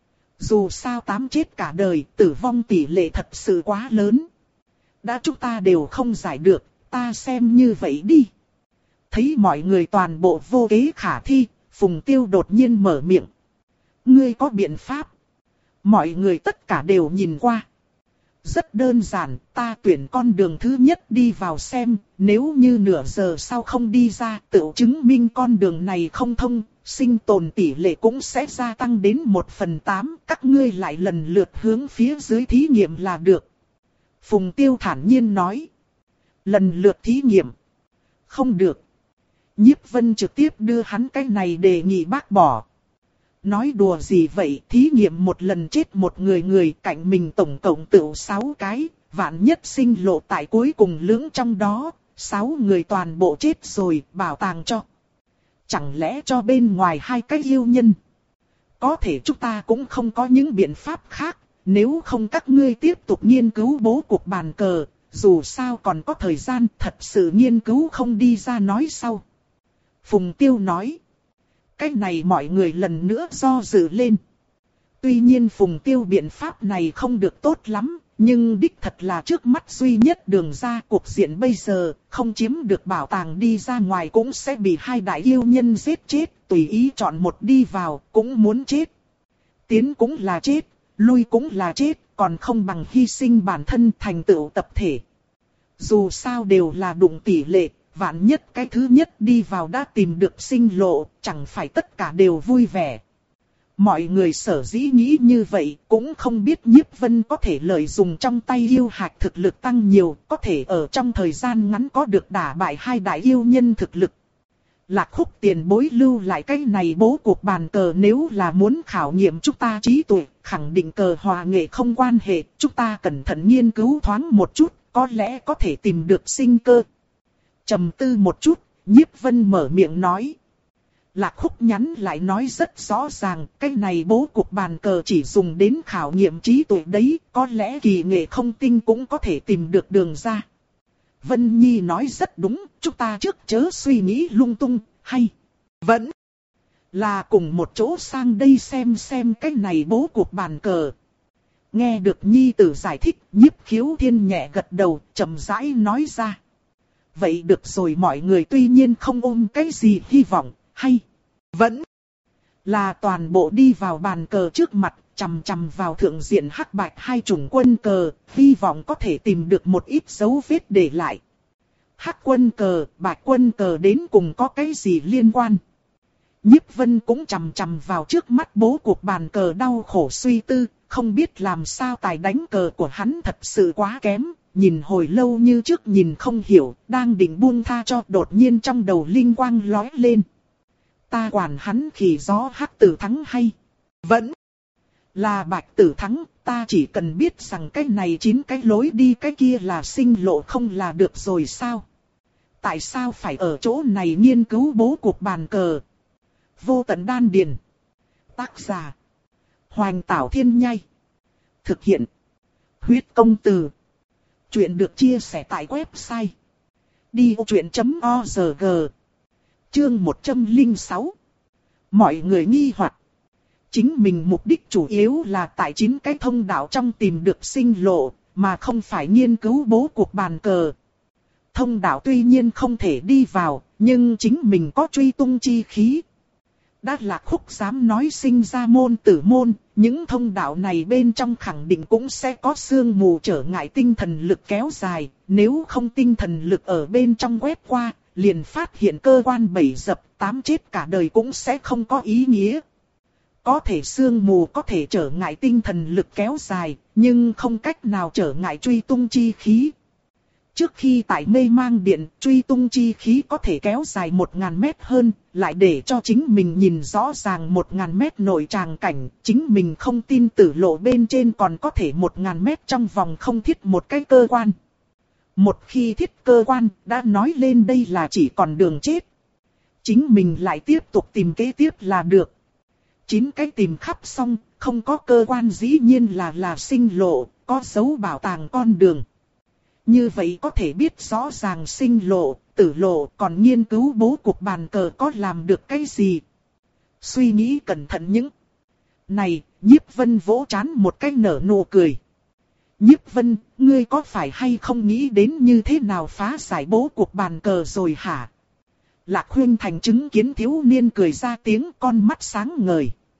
Dù sao tám chết cả đời, tử vong tỷ lệ thật sự quá lớn. Đã chúng ta đều không giải được, ta xem như vậy đi. Thấy mọi người toàn bộ vô kế khả thi, Phùng Tiêu đột nhiên mở miệng. Ngươi có biện pháp? Mọi người tất cả đều nhìn qua. Rất đơn giản, ta tuyển con đường thứ nhất đi vào xem, nếu như nửa giờ sau không đi ra, tự chứng minh con đường này không thông, sinh tồn tỷ lệ cũng sẽ gia tăng đến một phần tám, các ngươi lại lần lượt hướng phía dưới thí nghiệm là được. Phùng Tiêu thản nhiên nói. Lần lượt thí nghiệm. Không được. Nhiếp Vân trực tiếp đưa hắn cái này đề nghị bác bỏ. Nói đùa gì vậy, thí nghiệm một lần chết một người người, cạnh mình tổng cộng tựu sáu cái, vạn nhất sinh lộ tại cuối cùng lưỡng trong đó, sáu người toàn bộ chết rồi, bảo tàng cho. Chẳng lẽ cho bên ngoài hai cái yêu nhân? Có thể chúng ta cũng không có những biện pháp khác, nếu không các ngươi tiếp tục nghiên cứu bố cục bàn cờ, dù sao còn có thời gian, thật sự nghiên cứu không đi ra nói sau. Phùng Tiêu nói. Cái này mọi người lần nữa do dự lên. Tuy nhiên Phùng Tiêu biện pháp này không được tốt lắm, nhưng đích thật là trước mắt duy nhất đường ra. Cuộc diện bây giờ, không chiếm được bảo tàng đi ra ngoài cũng sẽ bị hai đại yêu nhân giết chết, tùy ý chọn một đi vào, cũng muốn chết. Tiến cũng là chết, lui cũng là chết, còn không bằng hy sinh bản thân thành tựu tập thể. Dù sao đều là đụng tỷ lệ. Vạn nhất cái thứ nhất đi vào đã tìm được sinh lộ, chẳng phải tất cả đều vui vẻ. Mọi người sở dĩ nghĩ như vậy, cũng không biết Nhiếp Vân có thể lợi dụng trong tay yêu hạch thực lực tăng nhiều, có thể ở trong thời gian ngắn có được đả bại hai đại yêu nhân thực lực. Lạc Khúc tiền bối lưu lại cái này bố cuộc bàn cờ, nếu là muốn khảo nghiệm chúng ta trí tuệ, khẳng định cờ hòa nghệ không quan hệ, chúng ta cẩn thận nghiên cứu thoáng một chút, có lẽ có thể tìm được sinh cơ. Trầm tư một chút, Nhiếp Vân mở miệng nói. Lạc Khúc nhắn lại nói rất rõ ràng, cái này bố cục bàn cờ chỉ dùng đến khảo nghiệm trí tuệ đấy, có lẽ kỳ nghệ không tinh cũng có thể tìm được đường ra. Vân Nhi nói rất đúng, chúng ta trước chớ suy nghĩ lung tung, hay vẫn là cùng một chỗ sang đây xem xem cái này bố cục bàn cờ. Nghe được Nhi tử giải thích, Nhiếp Khiếu Thiên nhẹ gật đầu, chậm rãi nói ra. Vậy được rồi, mọi người tuy nhiên không ôm cái gì hy vọng, hay vẫn là toàn bộ đi vào bàn cờ trước mặt, chằm chằm vào thượng diện hắc bạch hai chủng quân cờ, hy vọng có thể tìm được một ít dấu vết để lại. Hắc quân cờ, bạch quân cờ đến cùng có cái gì liên quan? Nhiếp Vân cũng chằm chằm vào trước mắt bố cuộc bàn cờ, đau khổ suy tư, không biết làm sao tài đánh cờ của hắn thật sự quá kém. Nhìn hồi lâu như trước nhìn không hiểu, đang định buông tha cho, đột nhiên trong đầu linh quang lóe lên. Ta quản hắn khỉ gió hắc tử thắng hay vẫn là bạch tử thắng, ta chỉ cần biết rằng cái này chín cái lối đi cái kia là sinh lộ không là được rồi sao? Tại sao phải ở chỗ này nghiên cứu bố cục bàn cờ? Vô tận đan điền. Tác giả Hoành Tảo Thiên Nhai. Thực hiện Huyết Công Từ. Chuyện được chia sẻ tại website đi ô chuyện chấm org. Chương một trăm lẻ sáu. Mọi người nghi hoặc. Chính mình mục đích chủ yếu là tại chín cái thông đạo trong tìm được sinh lộ, mà không phải nghiên cứu bố cục bàn cờ. Thông đạo tuy nhiên không thể đi vào, nhưng chính mình có truy tung chi khí. Đã Lạc Khúc dám nói sinh ra môn tử môn, những thông đạo này bên trong khẳng định cũng sẽ có sương mù trở ngại tinh thần lực kéo dài, nếu không tinh thần lực ở bên trong quét qua, liền phát hiện cơ quan bảy dập tám chết cả đời cũng sẽ không có ý nghĩa. Có thể sương mù có thể trở ngại tinh thần lực kéo dài, nhưng không cách nào trở ngại truy tung chi khí. Trước khi tại mê mang điện, truy tung chi khí có thể kéo dài một ngàn mét hơn, lại để cho chính mình nhìn rõ ràng một ngàn mét nội tràng cảnh, chính mình không tin tử lộ bên trên còn có thể một ngàn mét trong vòng không thiết một cái cơ quan. Một khi thiết cơ quan, đã nói lên đây là chỉ còn đường chết. Chính mình lại tiếp tục tìm kế tiếp là được. Chín cái tìm khắp xong, không có cơ quan dĩ nhiên là là sinh lộ, có dấu bảo tàng con đường. Như vậy có thể biết rõ ràng sinh lộ, tử lộ, còn nghiên cứu bố cục bàn cờ có làm được cái gì. Suy nghĩ cẩn thận những này, Nhiếp Vân vỗ trán một cái nở nụ cười. Nhiếp Vân, ngươi có phải hay không nghĩ đến như thế nào phá giải bố cục bàn cờ rồi hả? Lạc Huyên Thành chứng kiến thiếu niên cười ra tiếng, con mắt sáng ngời.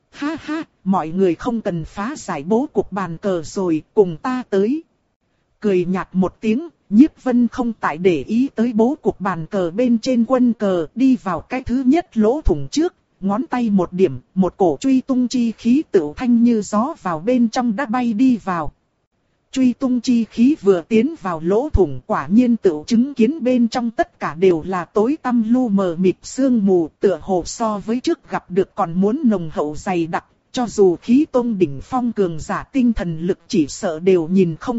Ha ha, mọi người không cần phá giải bố cục bàn cờ rồi, cùng ta tới. Cười nhạt một tiếng, Nhiếp Vân không tại để ý tới bố cục bàn cờ bên trên quân cờ, đi vào cái thứ nhất lỗ thủng trước, ngón tay một điểm, một cổ truy tung chi khí tựu thanh như gió vào bên trong đã bay đi vào. Truy tung chi khí vừa tiến vào lỗ thủng, quả nhiên tựu chứng kiến bên trong tất cả đều là tối tăm lu mờ mịt sương mù, tựa hồ so với trước gặp được còn muốn nồng hậu dày đặc, cho dù khí tông đỉnh phong cường giả tinh thần lực chỉ sợ đều nhìn không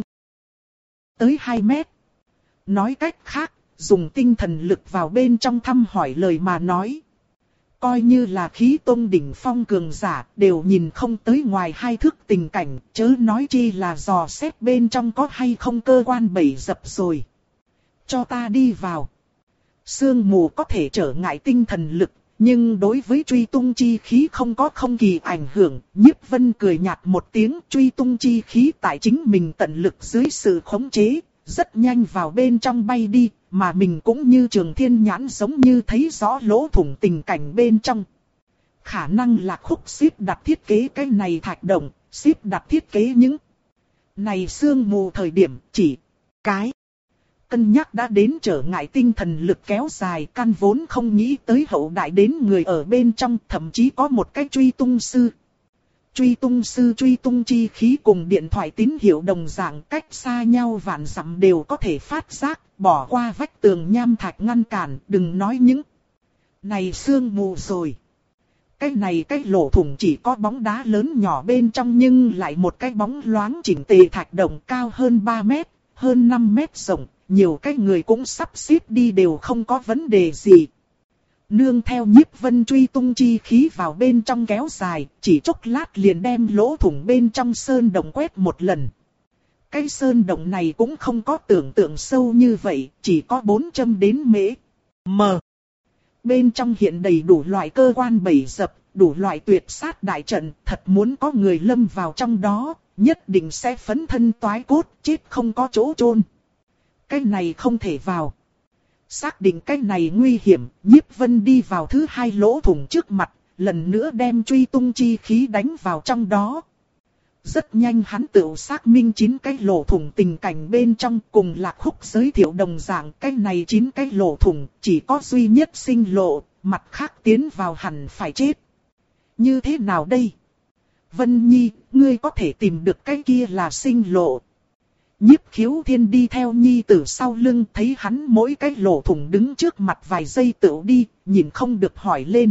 tới hai mét. Nói cách khác, dùng tinh thần lực vào bên trong thăm hỏi lời mà nói. Coi như là khí tông đỉnh phong cường giả đều nhìn không tới ngoài hai thước tình cảnh, chớ nói chi là dò xét bên trong có hay không cơ quan bẫy dập rồi. Cho ta đi vào. Sương mù có thể trở ngại tinh thần lực, nhưng đối với truy tung chi khí không có không kỳ ảnh hưởng. Nhiếp Vân cười nhạt một tiếng, truy tung chi khí tại chính mình tận lực dưới sự khống chế, rất nhanh vào bên trong bay đi, mà mình cũng như trường thiên nhãn giống như thấy rõ lỗ thủng tình cảnh bên trong. Khả năng là khúc xếp đặt thiết kế cái này thạch động, xếp đặt thiết kế những này sương mù thời điểm chỉ cái. Cân nhắc đã đến trở ngại tinh thần lực kéo dài, căn vốn không nghĩ tới hậu đại đến người ở bên trong, thậm chí có một cái truy tung sư. Truy tung sư truy tung chi khí cùng điện thoại tín hiệu đồng dạng, cách xa nhau vạn dặm đều có thể phát giác, bỏ qua vách tường nham thạch ngăn cản, đừng nói những này sương mù rồi. Cái này cái lỗ thủng chỉ có bóng đá lớn nhỏ bên trong nhưng lại một cái bóng loáng chỉnh tề thạch động cao hơn ba mét, hơn năm mét rộng, nhiều cái người cũng sắp xếp đi đều không có vấn đề gì. Nương theo Nhiếp Vân truy tung chi khí vào bên trong kéo dài, chỉ chốc lát liền đem lỗ thủng bên trong sơn động quét một lần. Cái sơn động này cũng không có tưởng tượng sâu như vậy, chỉ có bốn châm đến mễ. Mờ. Bên trong hiện đầy đủ loại cơ quan bẫy dập, đủ loại tuyệt sát đại trận, thật muốn có người lâm vào trong đó, nhất định sẽ phấn thân toái cốt, chết không có chỗ chôn. Cái này không thể vào. Xác định cái này nguy hiểm, Nhiếp Vân đi vào thứ hai lỗ thủng trước mặt, lần nữa đem truy tung chi khí đánh vào trong đó. Rất nhanh hắn tự xác minh chín cái lỗ thủng tình cảnh bên trong, cùng Lạc Khúc giới thiệu đồng dạng, cái này chín cái lỗ thủng chỉ có duy nhất sinh lộ, mặt khác tiến vào hẳn phải chết. Như thế nào đây? Vân Nhi, ngươi có thể tìm được cái kia là sinh lộ. Nhiếp Khiếu Thiên đi theo Nhi tử sau lưng, thấy hắn mỗi cái lỗ thủng đứng trước mặt vài giây tựu đi, nhìn không được hỏi lên.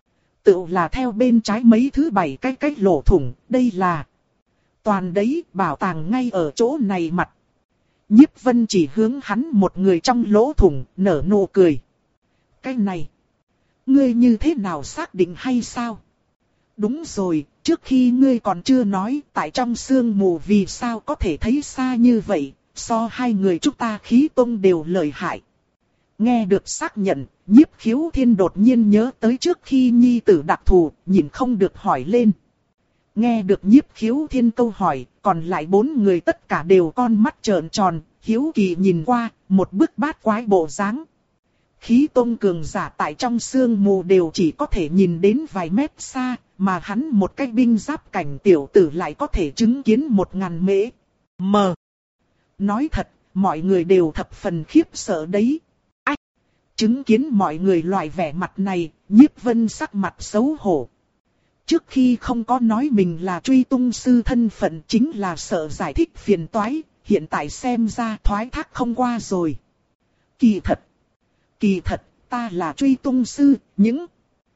Tựu là theo bên trái mấy thứ bảy cái cái lỗ thủng, đây là toàn đấy, bảo tàng ngay ở chỗ này mặt. Nhiếp Vân chỉ hướng hắn một người trong lỗ thủng, nở nụ cười. Cái này, ngươi như thế nào xác định hay sao? Đúng rồi, trước khi ngươi còn chưa nói, tại trong sương mù vì sao có thể thấy xa như vậy, so hai người chúng ta khí tông đều lợi hại. Nghe được xác nhận, Nhiếp Khiếu Thiên đột nhiên nhớ tới trước khi nhi tử đặc thù, nhìn không được hỏi lên. Nghe được Nhiếp Khiếu Thiên câu hỏi, còn lại bốn người tất cả đều con mắt trợn tròn, hiếu kỳ nhìn qua, một bức bát quái bộ dáng. Khí tông cường giả tại trong sương mù đều chỉ có thể nhìn đến vài mét xa, mà hắn một cái binh giáp cảnh tiểu tử lại có thể chứng kiến một ngàn mễ. Mờ. Nói thật, mọi người đều thập phần khiếp sợ đấy. Ách! Chứng kiến mọi người loại vẻ mặt này, Nhiếp Vân sắc mặt xấu hổ. Trước khi không có nói mình là truy tung sư thân phận chính là sợ giải thích phiền toái, hiện tại xem ra thoái thác không qua rồi. Kỳ thật! Kỳ thật, ta là truy tung sư, những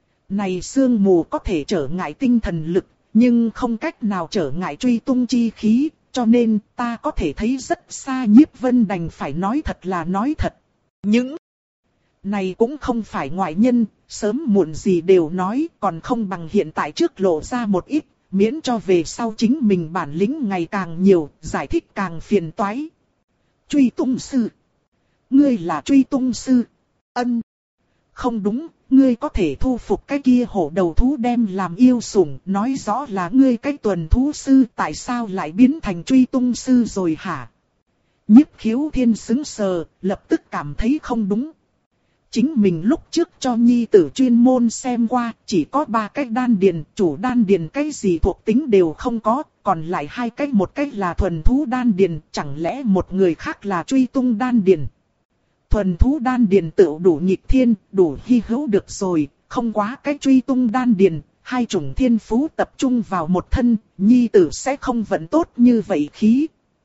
này sương mù có thể trở ngại tinh thần lực, nhưng không cách nào trở ngại truy tung chi khí, cho nên ta có thể thấy rất xa. Nhiếp Vân đành phải nói thật là nói thật. Những này cũng không phải ngoại nhân, sớm muộn gì đều nói, còn không bằng hiện tại trước lộ ra một ít, miễn cho về sau chính mình bản lĩnh ngày càng nhiều, giải thích càng phiền toái. Truy tung sư. Ngươi là truy tung sư. Ân. Không đúng, ngươi có thể thu phục cái kia hổ đầu thú đem làm yêu sủng, nói rõ là ngươi cái tuần thú sư, tại sao lại biến thành truy tung sư rồi hả? Nhiếp Khiếu Thiên sững sờ, lập tức cảm thấy không đúng. Chính mình lúc trước cho nhi tử chuyên môn xem qua, chỉ có ba cái đan điền, chủ đan điền cái gì thuộc tính đều không có, còn lại hai cái, một cái là thuần thú đan điền, chẳng lẽ một người khác là truy tung đan điền. Thuần thú đan điền tự đủ nghịch thiên, đủ hy hữu được rồi, không quá cái truy tung đan điền, hai chủng thiên phú tập trung vào một thân, nhi tử sẽ không vận tốt như vậy khí.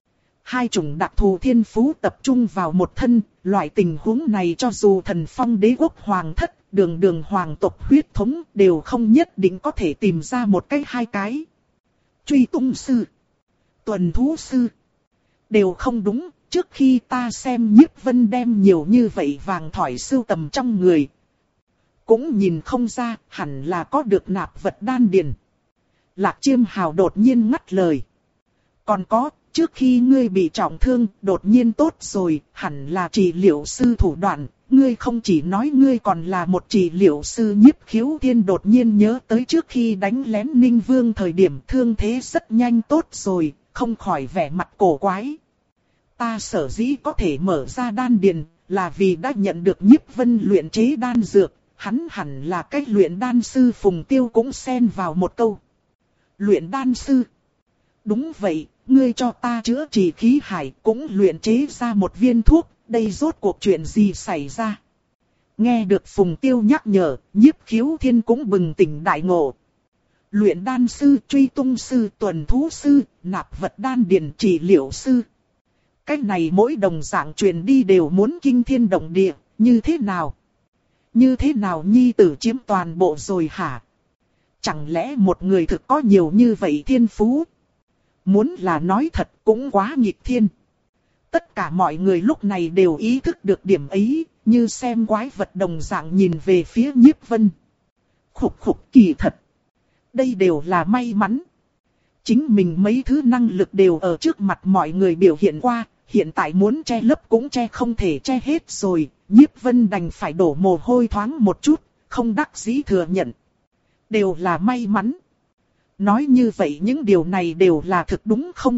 Hai chủng đặc thù thiên phú tập trung vào một thân, loại tình huống này cho dù thần phong đế quốc hoàng thất, đường đường hoàng tộc huyết thống đều không nhất định có thể tìm ra một cái hai cái. Truy tung sư, tuần thú sư, đều không đúng, trước khi ta xem Nhiếp Vân đem nhiều như vậy vàng thỏi sưu tầm trong người. Cũng nhìn không ra, hẳn là có được nạp vật đan điền. Lạc Chiêm Hào đột nhiên ngắt lời. Còn có, trước khi ngươi bị trọng thương, đột nhiên tốt rồi, hẳn là trị liệu sư thủ đoạn. Ngươi không chỉ nói ngươi còn là một trị liệu sư. Nhiếp Khiếu Thiên đột nhiên nhớ tới trước khi đánh lén Ninh Vương thời điểm thương thế rất nhanh tốt rồi, không khỏi vẻ mặt cổ quái. Ta sở dĩ có thể mở ra đan điền, là vì đã nhận được Nhiếp Vân luyện chế đan dược. Hắn hẳn là cách luyện đan sư. Phùng Tiêu cũng xen vào một câu. Luyện đan sư? Đúng vậy, ngươi cho ta chữa trị khí hải cũng luyện chế ra một viên thuốc, đây rốt cuộc chuyện gì xảy ra? Nghe được Phùng Tiêu nhắc nhở, Nhiếp Khiếu Thiên cũng bừng tỉnh đại ngộ. Luyện đan sư, truy tung sư, tuần thú sư, nạp vật đan điền, trị liệu sư. Cách này mỗi đồng dạng truyền đi đều muốn kinh thiên động địa, như thế nào? Như thế nào nhi tử chiếm toàn bộ rồi hả? Chẳng lẽ một người thực có nhiều như vậy thiên phú? Muốn là nói thật cũng quá nghịch thiên. Tất cả mọi người lúc này đều ý thức được điểm ấy, như xem quái vật đồng dạng nhìn về phía Nhiếp Vân. Khục khục, kỳ thật. Đây đều là may mắn. Chính mình mấy thứ năng lực đều ở trước mặt mọi người biểu hiện qua, hiện tại muốn che lấp cũng che không thể che hết rồi. Nhiếp Vân đành phải đổ mồ hôi thoáng một chút, không đắc dĩ thừa nhận. Đều là may mắn. Nói như vậy những điều này đều là thực đúng không?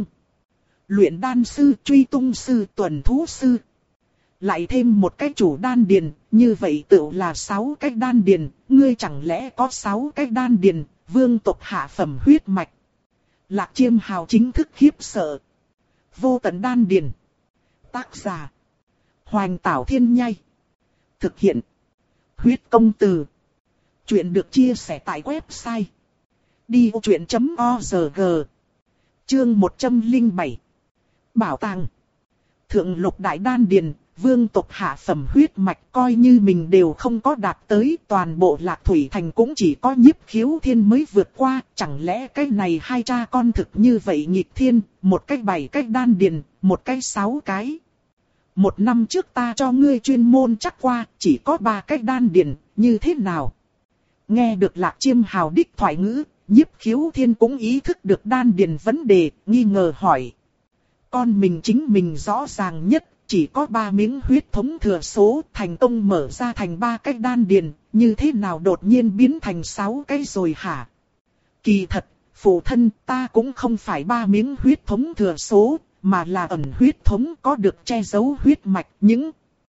Luyện đan sư, truy tung sư, tuần thú sư. Lại thêm một cái chủ đan điền, như vậy tự là sáu cái đan điền. Ngươi chẳng lẽ có sáu cái đan điền, vương tộc hạ phẩm huyết mạch. Lạc Chiêm Hào chính thức khiếp sợ. Vô tận đan điền. Tác giả. Hoành Tảo Thiên Nhai. Thực hiện. Huyết Công Từ. Chuyện được chia sẻ tại website. đi ô chuyện chấm org. Chương một trăm lẻ bảy. Bảo tàng. Thượng lục đại đan điền, vương tộc hạ phẩm huyết mạch coi như mình đều không có đạt tới, toàn bộ Lạc Thủy Thành cũng chỉ có Nhiếp Khiếu Thiên mới vượt qua, chẳng lẽ cái này hai cha con thực như vậy nghịch thiên, một cái bảy cái đan điền, một cái sáu cái. Một năm trước ta cho ngươi chuyên môn chắc qua, chỉ có ba cái đan điền, như thế nào? Nghe được Lạc Chiêm Hào đích thoại ngữ, Nhiếp Khiếu Thiên cũng ý thức được đan điền vấn đề, nghi ngờ hỏi. Con mình chính mình rõ ràng nhất, chỉ có ba miếng huyết thống thừa số, thành công mở ra thành ba cái đan điền, như thế nào đột nhiên biến thành sáu cái rồi hả? Kỳ thật, phụ thân ta cũng không phải ba miếng huyết thống thừa số, mà là ẩn huyết thống có được che giấu huyết mạch. Những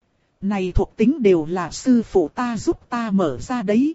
này thuộc tính đều là sư phụ ta giúp ta mở ra đấy.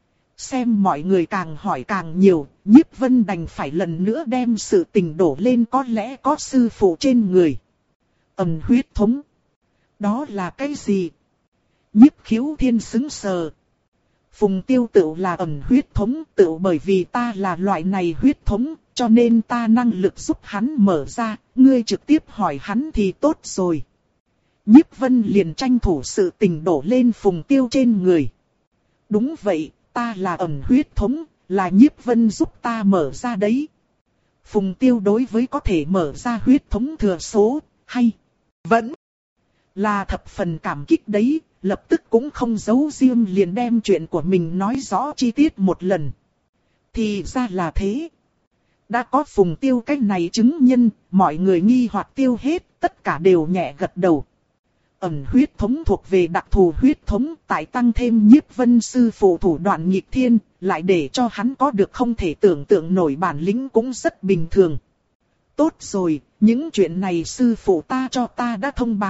Xem mọi người càng hỏi càng nhiều, Nhiếp Vân đành phải lần nữa đem sự tình đổ lên có lẽ có sư phụ trên người. Ẩn huyết thống. Đó là cái gì? Nhiếp Khiếu Thiên sững sờ. Phùng Tiêu tự là ẩn huyết thống, tự bởi vì ta là loại này huyết thống, cho nên ta năng lực giúp hắn mở ra, ngươi trực tiếp hỏi hắn thì tốt rồi. Nhiếp Vân liền tranh thủ sự tình đổ lên Phùng Tiêu trên người. Đúng vậy, ta là ẩn huyết thống, là Nhiếp Vân giúp ta mở ra đấy. Phùng Tiêu đối với có thể mở ra huyết thống thừa số, hay vẫn là thập phần cảm kích đấy, lập tức cũng không giấu riêng liền đem chuyện của mình nói rõ chi tiết một lần. Thì ra là thế. Đã có Phùng Tiêu cái này chứng nhân, mọi người nghi hoặc tiêu hết, tất cả đều nhẹ gật đầu. Ẩn huyết thống thuộc về đặc thù huyết thống, tại tăng thêm Nhiếp Vân sư phụ thủ đoạn nghịch thiên, lại để cho hắn có được không thể tưởng tượng nổi bản lĩnh cũng rất bình thường. Tốt rồi, những chuyện này sư phụ ta cho ta đã thông báo,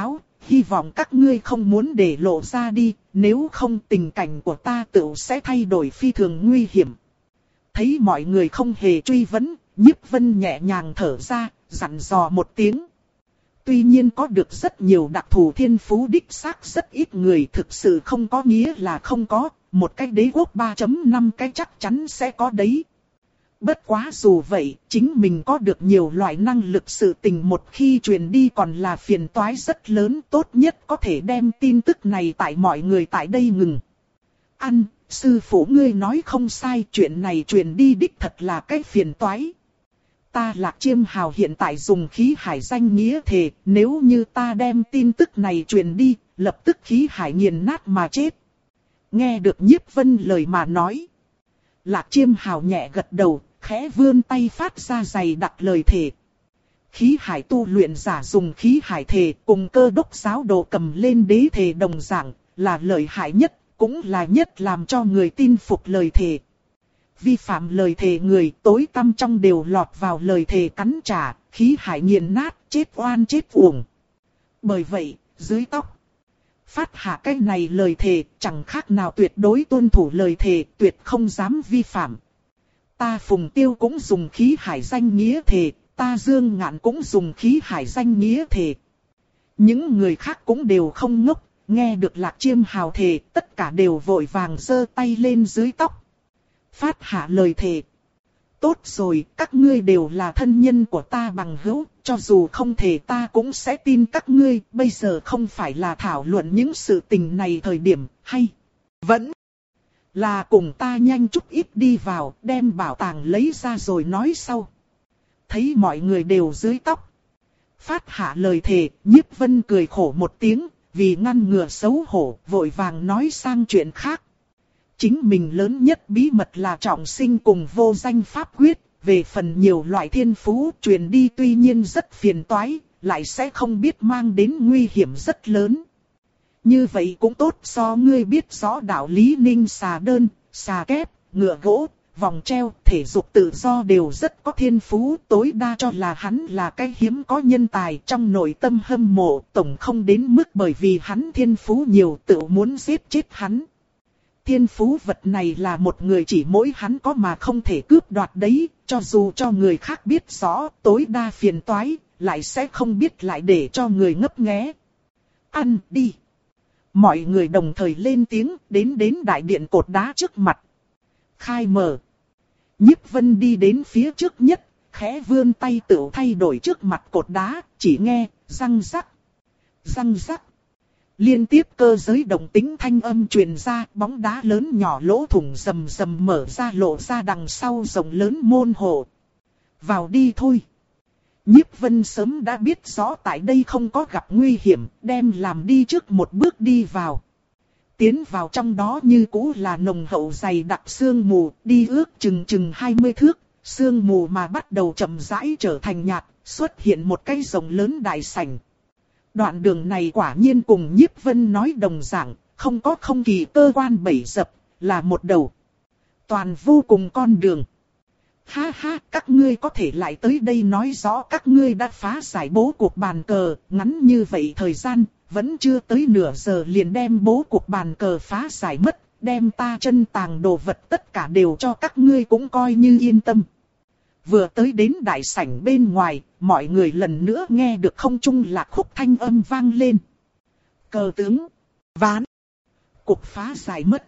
hy vọng các ngươi không muốn để lộ ra đi, nếu không tình cảnh của ta tự sẽ thay đổi phi thường nguy hiểm. Thấy mọi người không hề truy vấn, Nhiếp Vân nhẹ nhàng thở ra, dặn dò một tiếng. Tuy nhiên có được rất nhiều đặc thù thiên phú đích xác rất ít người, thực sự không có nghĩa là không có, một cái đế quốc ba chấm năm cái chắc chắn sẽ có đấy. Bất quá dù vậy, chính mình có được nhiều loại năng lực, sự tình một khi truyền đi còn là phiền toái rất lớn, tốt nhất có thể đem tin tức này tại mọi người tại đây ngừng. Ăn, sư phụ ngươi nói không sai, chuyện này truyền đi đích thật là cái phiền toái. Ta Lạc Chiêm Hào hiện tại dùng khí hải danh nghĩa thề, nếu như ta đem tin tức này truyền đi, lập tức khí hải nghiền nát mà chết. Nghe được Nhiếp Vân lời mà nói. Lạc Chiêm Hào nhẹ gật đầu, khẽ vươn tay phát ra dày đặc lời thề. Khí hải tu luyện giả dùng khí hải thề cùng Cơ Đốc giáo đồ cầm lên đế thề đồng dạng, là lợi hại nhất, cũng là nhất làm cho người tin phục lời thề. Vi phạm lời thề người tối tăm trong đều lọt vào lời thề cắn trả, khí hải nghiền nát, chết oan chết uổng. Bởi vậy, dưới tóc, phát hạ cái này lời thề chẳng khác nào tuyệt đối tuân thủ lời thề, tuyệt không dám vi phạm. Ta Phùng Tiêu cũng dùng khí hải danh nghĩa thề, ta Dương Ngạn cũng dùng khí hải danh nghĩa thề. Những người khác cũng đều không ngốc, nghe được Lạc Chiêm Hào thề, tất cả đều vội vàng giơ tay lên dưới tóc. Phát hạ lời thề. Tốt rồi, các ngươi đều là thân nhân của ta bằng hữu, cho dù không thể ta cũng sẽ tin các ngươi, bây giờ không phải là thảo luận những sự tình này thời điểm, hay vẫn là cùng ta nhanh chút ít đi vào, đem bảo tàng lấy ra rồi nói sau. Thấy mọi người đều dưới tóc. Phát hạ lời thề, Nhiếp Vân cười khổ một tiếng, vì ngăn ngừa xấu hổ, vội vàng nói sang chuyện khác. Chính mình lớn nhất bí mật là trọng sinh cùng vô danh pháp quyết, về phần nhiều loại thiên phú truyền đi tuy nhiên rất phiền toái, lại sẽ không biết mang đến nguy hiểm rất lớn. Như vậy cũng tốt, so ngươi biết rõ đạo lý ninh xà đơn, xà kép, ngựa gỗ, vòng treo, thể dục tự do đều rất có thiên phú, tối đa cho là hắn là cái hiếm có nhân tài, trong nội tâm hâm mộ, tổng không đến mức bởi vì hắn thiên phú nhiều tự muốn giết chết hắn. Thiên phú vật này là một người chỉ mỗi hắn có mà không thể cướp đoạt đấy, cho dù cho người khác biết rõ, tối đa phiền toái, lại sẽ không biết lại để cho người ngấp nghé. Ăn đi. Mọi người đồng thời lên tiếng, đến đến đại điện cột đá trước mặt. Khai mở. Nhiếp Vân đi đến phía trước nhất, khẽ vươn tay tự thay đổi trước mặt cột đá, chỉ nghe, răng rắc. Răng rắc. Liên tiếp cơ giới động tính thanh âm truyền ra, bóng đá lớn nhỏ lỗ thủng rầm rầm mở ra, lộ ra đằng sau rộng lớn môn hộ. Vào đi thôi. Nhiếp Vân sớm đã biết rõ tại đây không có gặp nguy hiểm, đem làm đi trước một bước đi vào. Tiến vào trong đó như cũ là nồng hậu dày đặc sương mù, đi ước chừng chừng hai mươi thước, sương mù mà bắt đầu chậm rãi trở thành nhạt, xuất hiện một cái rộng lớn đại sảnh. Đoạn đường này quả nhiên cùng Nhiếp Vân nói đồng dạng, không có không kỳ cơ quan bẫy dập, là một đầu toàn vô cùng con đường. Ha ha, các ngươi có thể lại tới đây nói rõ các ngươi đã phá giải bố cuộc bàn cờ, ngắn như vậy thời gian, vẫn chưa tới nửa giờ liền đem bố cuộc bàn cờ phá giải mất, đem ta chân tàng đồ vật tất cả đều cho các ngươi cũng coi như yên tâm. Vừa tới đến đại sảnh bên ngoài, mọi người lần nữa nghe được không trung lạc khúc thanh âm vang lên. Cờ tướng, ván, cục phá giải mất.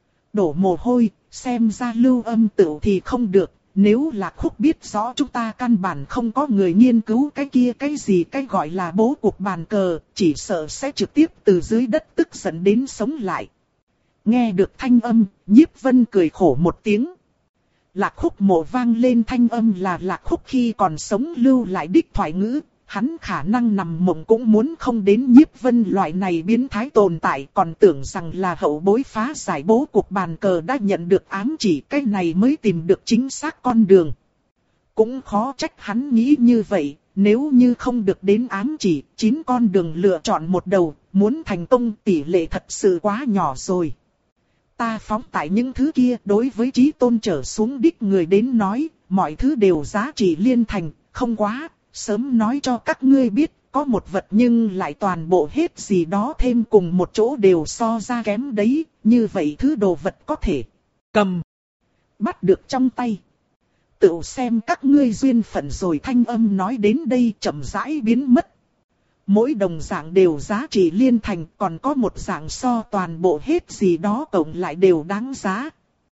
Đổ mồ hôi, xem ra lưu âm tửu thì không được. Nếu lạc khúc biết rõ chúng ta căn bản không có người nghiên cứu cái kia cái gì cái gọi là bố cục bàn cờ, chỉ sợ sẽ trực tiếp từ dưới đất tức giận đến sống lại. Nghe được thanh âm, Nhiếp Vân cười khổ một tiếng. Lạc khúc mộ vang lên thanh âm là lạc khúc khi còn sống lưu lại đích thoại ngữ, hắn khả năng nằm mộng cũng muốn không đến Nhiếp Vân loại này biến thái tồn tại, còn tưởng rằng là hậu bối phá giải bố cục bàn cờ đã nhận được ám chỉ, cái này mới tìm được chính xác con đường. Cũng khó trách hắn nghĩ như vậy, nếu như không được đến ám chỉ, chín con đường lựa chọn một đầu, muốn thành công tỷ lệ thật sự quá nhỏ rồi. Ta phóng tại những thứ kia đối với chí tôn trở xuống đích người đến nói, mọi thứ đều giá trị liên thành, không quá. Sớm nói cho các ngươi biết, có một vật nhưng lại toàn bộ hết gì đó thêm cùng một chỗ đều so ra kém đấy, như vậy thứ đồ vật có thể cầm, bắt được trong tay. Tự xem các ngươi duyên phận rồi. Thanh âm nói đến đây chậm rãi biến mất. Mỗi đồng dạng đều giá trị liên thành, còn có một dạng so toàn bộ hết gì đó cộng lại đều đáng giá.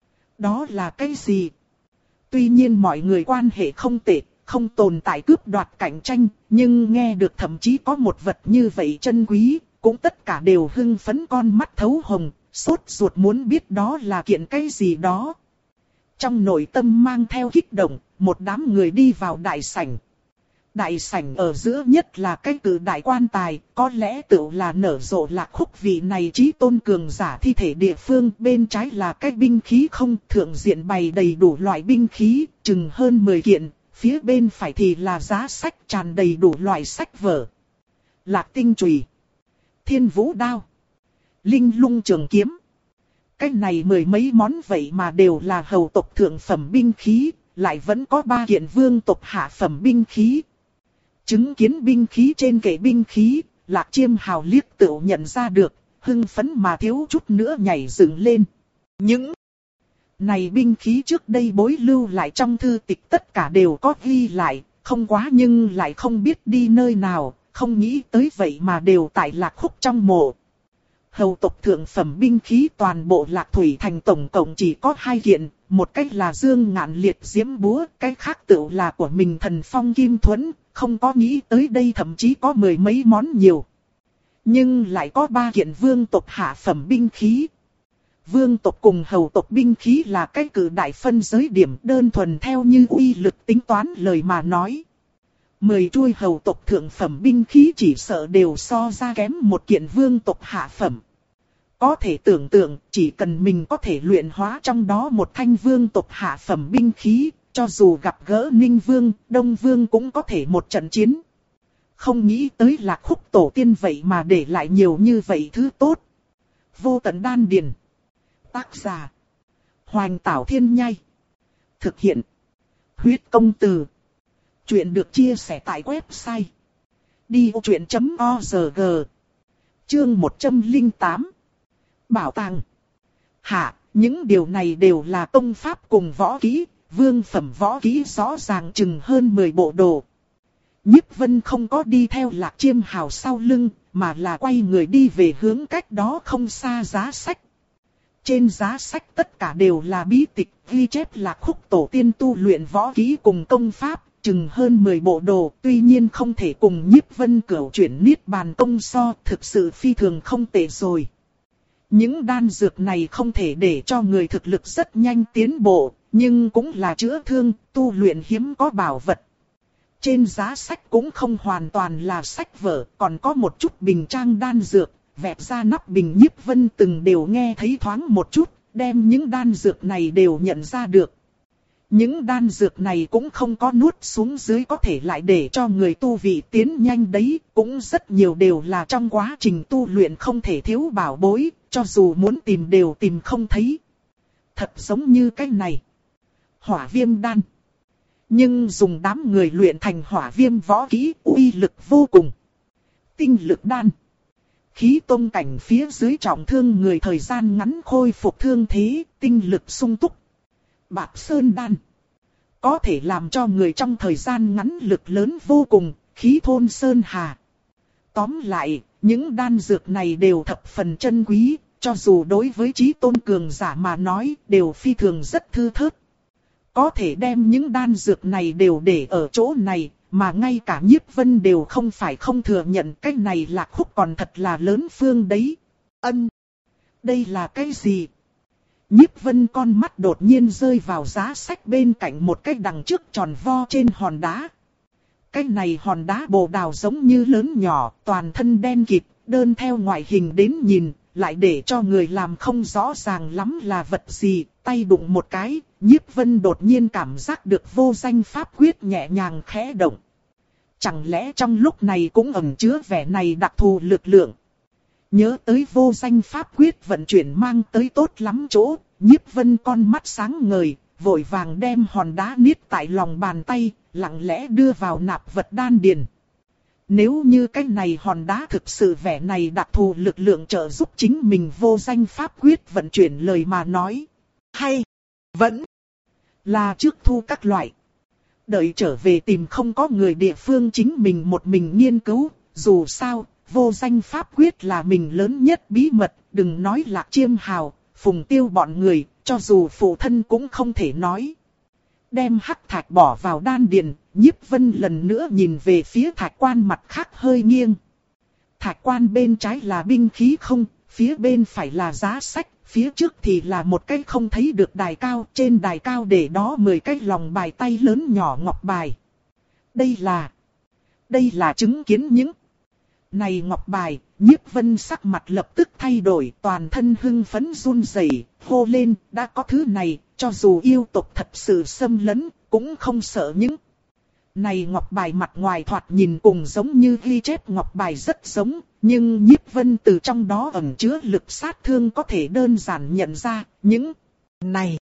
Đó là cái gì? Tuy nhiên mọi người quan hệ không tệ, không tồn tại cướp đoạt cạnh tranh, nhưng nghe được thậm chí có một vật như vậy chân quý, cũng tất cả đều hưng phấn con mắt thấu hồng, sốt ruột muốn biết đó là kiện cái gì đó. Trong nội tâm mang theo kích động, một đám người đi vào đại sảnh. Đại sảnh ở giữa nhất là cái cử đại quan tài, có lẽ tự là nở rộ lạc khúc vị này chí tôn cường giả thi thể địa phương. Bên trái là cái binh khí không, thượng diện bày đầy đủ loại binh khí, chừng hơn mười kiện. Phía bên phải thì là giá sách tràn đầy đủ loại sách vở. Lạc tinh chùy, thiên vũ đao, linh lung trường kiếm. Cái này mười mấy món vậy mà đều là hầu tộc thượng phẩm binh khí, lại vẫn có ba kiện vương tộc hạ phẩm binh khí. Chứng kiến binh khí trên kệ binh khí, Lạc Chiêm Hào liếc tự nhận ra được, hưng phấn mà thiếu chút nữa nhảy dựng lên. Những này binh khí trước đây bối lưu lại trong thư tịch tất cả đều có ghi lại, không quá nhưng lại không biết đi nơi nào, không nghĩ tới vậy mà đều tại Lạc Khúc trong mộ. Hầu tộc thượng phẩm binh khí toàn bộ Lạc Thủy Thành tổng cộng chỉ có hai kiện, một cách là Dương Ngạn Liệt diễm búa, cái khác tự là của mình Thần Phong Kim Thuẫn, không có nghĩ tới đây thậm chí có mười mấy món nhiều. Nhưng lại có ba kiện vương tộc hạ phẩm binh khí. Vương tộc cùng hầu tộc binh khí là cái cử đại phân giới điểm, đơn thuần theo như uy lực tính toán lời mà nói. Mười chuôi hầu tộc thượng phẩm binh khí chỉ sợ đều so ra kém một kiện vương tộc hạ phẩm. Có thể tưởng tượng, chỉ cần mình có thể luyện hóa trong đó một thanh vương tộc hạ phẩm binh khí, cho dù gặp gỡ Ninh Vương, Đông Vương cũng có thể một trận chiến. Không nghĩ tới Lạc Khúc tổ tiên vậy mà để lại nhiều như vậy thứ tốt. Vô tận đan điền. Tác giả: Hoành Tảo Thiên Nhai. Thực hiện: Huyết Công Từ. Chuyện được chia sẻ tại website đi ô chuyện chấm org. Chương một trăm lẻ tám. Bảo tàng. Hạ, những điều này đều là công pháp cùng võ kỹ, vương phẩm võ kỹ rõ ràng chừng hơn mười bộ đồ. Nhiếp Vân không có đi theo Lạc Chiêm Hào sau lưng, mà là quay người đi về hướng cách đó không xa giá sách. Trên giá sách tất cả đều là bí tịch ghi chép Lạc Khúc tổ tiên tu luyện võ kỹ cùng công pháp, chừng hơn mười bộ đồ, tuy nhiên không thể cùng Nhiếp Vân cửu chuyển niết bàn công so, thực sự phi thường không tệ rồi. Những đan dược này không thể để cho người thực lực rất nhanh tiến bộ, nhưng cũng là chữa thương, tu luyện hiếm có bảo vật. Trên giá sách cũng không hoàn toàn là sách vở, còn có một chút bình trang đan dược, vẹp ra nắp bình Nhiếp Vân từng đều nghe thấy thoáng một chút, đem những đan dược này đều nhận ra được. Những đan dược này cũng không có nuốt xuống dưới có thể lại để cho người tu vị tiến nhanh đấy, cũng rất nhiều đều là trong quá trình tu luyện không thể thiếu bảo bối, cho dù muốn tìm đều tìm không thấy. Thật giống như cái này. Hỏa viêm đan. Nhưng dùng đám người luyện thành hỏa viêm võ kỹ uy lực vô cùng. Tinh lực đan. Khí tông cảnh phía dưới trọng thương người thời gian ngắn khôi phục thương thế, tinh lực sung túc. Bạc sơn đan. Có thể làm cho người trong thời gian ngắn lực lớn vô cùng, khí thôn sơn hà. Tóm lại, những đan dược này đều thập phần chân quý, cho dù đối với chí tôn cường giả mà nói đều phi thường rất thư thớt. Có thể đem những đan dược này đều để ở chỗ này, mà ngay cả Nhiếp Vân đều không phải không thừa nhận cái này Lạc Khúc còn thật là lớn phương đấy. Ân! Đây là cái gì? Nhiếp Vân con mắt đột nhiên rơi vào giá sách bên cạnh một cái đằng trước tròn vo trên hòn đá. Cái này hòn đá bồ đào giống như lớn nhỏ, toàn thân đen kịt, đơn theo ngoại hình đến nhìn, lại để cho người làm không rõ ràng lắm là vật gì, tay đụng một cái, Nhiếp Vân đột nhiên cảm giác được vô danh pháp quyết nhẹ nhàng khẽ động. Chẳng lẽ trong lúc này cũng ẩn chứa vẻ này đặc thù lực lượng? Nhớ tới vô danh pháp quyết vận chuyển mang tới tốt lắm chỗ, Nhiếp Vân con mắt sáng ngời, vội vàng đem hòn đá niết tại lòng bàn tay, lặng lẽ đưa vào nạp vật đan điền. Nếu như cái này hòn đá thực sự vẻ này đặc thù lực lượng trợ giúp chính mình vô danh pháp quyết vận chuyển lời mà nói. Hay, vẫn là trước thu các loại. Đợi trở về tìm không có người địa phương chính mình một mình nghiên cứu, dù sao, vô danh pháp quyết là mình lớn nhất bí mật, đừng nói Lạc Chiêm Hào, Phùng Tiêu bọn người, cho dù phụ thân cũng không thể nói. Đem hắc thạch bỏ vào đan điền, Nhiếp Vân lần nữa nhìn về phía thạch quan mặt khác hơi nghiêng. Thạch quan bên trái là binh khí không, phía bên phải là giá sách, phía trước thì là một cái không thấy được đài cao, trên đài cao để đó mười cái lòng bài tay lớn nhỏ ngọc bài. Đây là, đây là chứng kiến những này ngọc bài. Nhiếp Vân sắc mặt lập tức thay đổi, toàn thân hưng phấn run rẩy, hô lên, đã có thứ này, cho dù yêu tộc thật sự xâm lấn, cũng không sợ những này ngọc bài mặt ngoài thoạt nhìn cùng giống như ghi chép ngọc bài rất giống, nhưng Nhiếp Vân từ trong đó ẩn chứa lực sát thương có thể đơn giản nhận ra, những này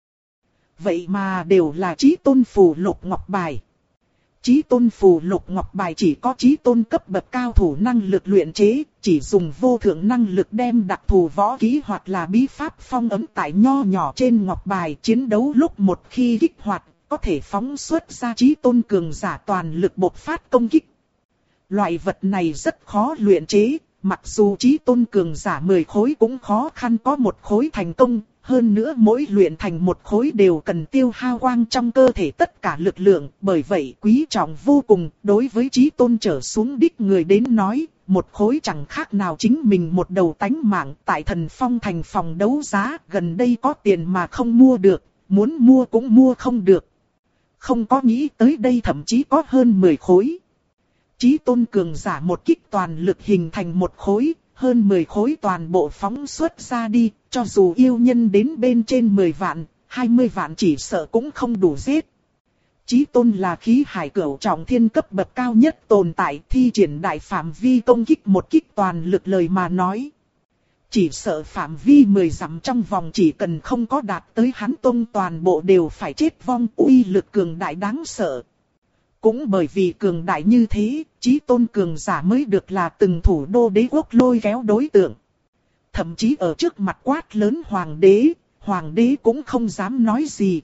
vậy mà đều là Chí Tôn phù lục ngọc bài. Chí Tôn phù lục ngọc bài chỉ có Chí Tôn cấp bậc cao thủ năng lực luyện chế, chỉ dùng vô thượng năng lực đem đặc thù võ kỹ hoặc là bí pháp phong ấn tại nho nhỏ trên ngọc bài, chiến đấu lúc một khi kích hoạt, có thể phóng xuất ra Chí Tôn cường giả toàn lực bộc phát công kích. Loại vật này rất khó luyện chế, mặc dù Chí Tôn cường giả mười khối cũng khó khăn có một khối thành công. Hơn nữa mỗi luyện thành một khối đều cần tiêu hao quang trong cơ thể tất cả lực lượng, bởi vậy quý trọng vô cùng. Đối với Chí Tôn trở xuống đích người đến nói, một khối chẳng khác nào chính mình một đầu tánh mạng. Tại Thần Phong thành phòng đấu giá, gần đây có tiền mà không mua được, muốn mua cũng mua không được. Không có nghĩ tới đây thậm chí có hơn mười khối. Chí Tôn cường giả một kích toàn lực hình thành một khối, hơn mười khối toàn bộ phóng xuất ra đi, cho dù yêu nhân đến bên trên mười vạn, hai mươi vạn chỉ sợ cũng không đủ giết. Chí Tôn là khí hải cửu trọng thiên cấp bậc cao nhất tồn tại, thi triển đại phạm vi công kích một kích toàn lực lời mà nói. Chỉ sợ phạm vi mười dặm trong vòng chỉ cần không có đạt tới hắn tôn toàn bộ đều phải chết vong, uy lực cường đại đáng sợ. Cũng bởi vì cường đại như thế, Chí Tôn cường giả mới được là từng thủ đô đế quốc lôi kéo đối tượng. Thậm chí ở trước mặt quát lớn hoàng đế, hoàng đế cũng không dám nói gì.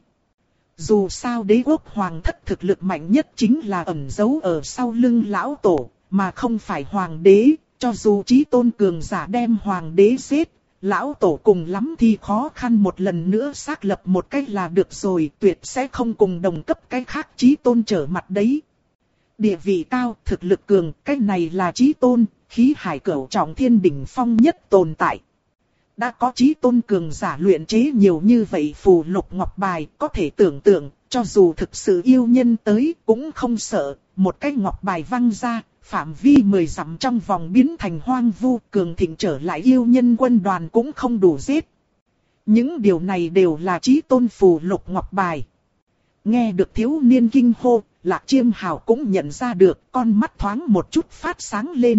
Dù sao đế quốc hoàng thất thực lực mạnh nhất chính là ẩn giấu ở sau lưng lão tổ, mà không phải hoàng đế. Cho dù Chí Tôn cường giả đem hoàng đế giết, lão tổ cùng lắm thì khó khăn một lần nữa xác lập một cách là được rồi, tuyệt sẽ không cùng đồng cấp cái khác Chí Tôn trở mặt đấy. Địa vị cao, thực lực cường, cái này là Chí Tôn, khí hải cửu trọng thiên đỉnh phong nhất tồn tại. Đã có Chí Tôn cường giả luyện chế nhiều như vậy phù lục ngọc bài, có thể tưởng tượng, cho dù thực sự yêu nhân tới cũng không sợ, một cái ngọc bài văng ra, phạm vi mười dặm trong vòng biến thành hoang vu, cường thịnh trở lại yêu nhân quân đoàn cũng không đủ giết. Những điều này đều là Chí Tôn phù lục ngọc bài. Nghe được thiếu niên kinh hô, Lạc Chiêm Hào cũng nhận ra được, con mắt thoáng một chút phát sáng lên.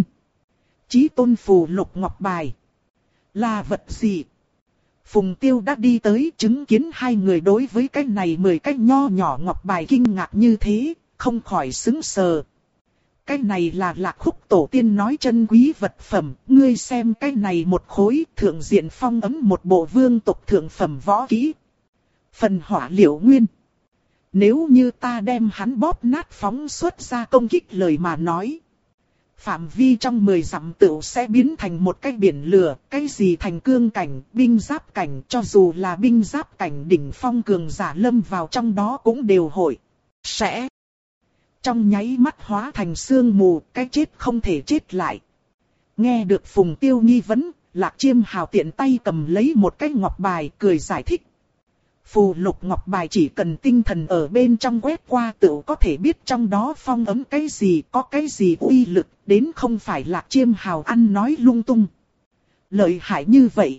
Chí Tôn phù lục ngọc bài là vật gì? Phùng Tiêu đã đi tới chứng kiến hai người đối với cái này mười cái nho nhỏ ngọc bài kinh ngạc như thế, không khỏi sững sờ. Cái này là Lạc Khúc tổ tiên nói chân quý vật phẩm, ngươi xem cái này một khối thượng diện phong ấm một bộ vương tộc thượng phẩm võ kỹ. Phần hỏa liệu nguyên. Nếu như ta đem hắn bóp nát phóng xuất ra công kích lời mà nói. Phạm vi trong mười dặm tựu sẽ biến thành một cái biển lửa, cái gì thành cương cảnh, binh giáp cảnh, cho dù là binh giáp cảnh đỉnh phong cường giả lâm vào trong đó cũng đều hội. Sẽ trong nháy mắt hóa thành sương mù, cái chết không thể chết lại. Nghe được Phùng Tiêu nghi vấn, Lạc Chiêm Hào tiện tay cầm lấy một cái ngọc bài cười giải thích. Phù lục ngọc bài chỉ cần tinh thần ở bên trong quét qua tự có thể biết trong đó phong ấm cái gì, có cái gì uy lực, đến không phải Lạc Chiêm Hào ăn nói lung tung. Lợi hại như vậy.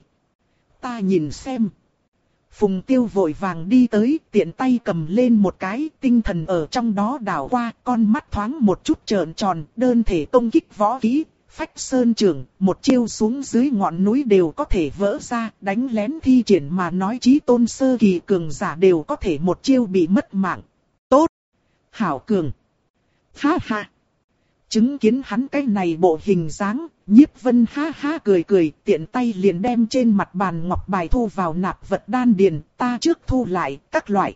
Ta nhìn xem. Phùng Tiêu vội vàng đi tới, tiện tay cầm lên một cái, tinh thần ở trong đó đảo qua, con mắt thoáng một chút trợn tròn, đơn thể công kích võ kỹ, phách sơn trưởng, một chiêu xuống dưới ngọn núi đều có thể vỡ ra, đánh lén thi triển mà nói Chí Tôn sơ kỳ cường giả đều có thể một chiêu bị mất mạng. Tốt! Hảo cường! Ha ha! Chứng kiến hắn cái này bộ hình dáng, Nhiếp Vân ha ha cười cười, tiện tay liền đem trên mặt bàn ngọc bài thu vào nạp vật đan điền, ta trước thu lại, các loại.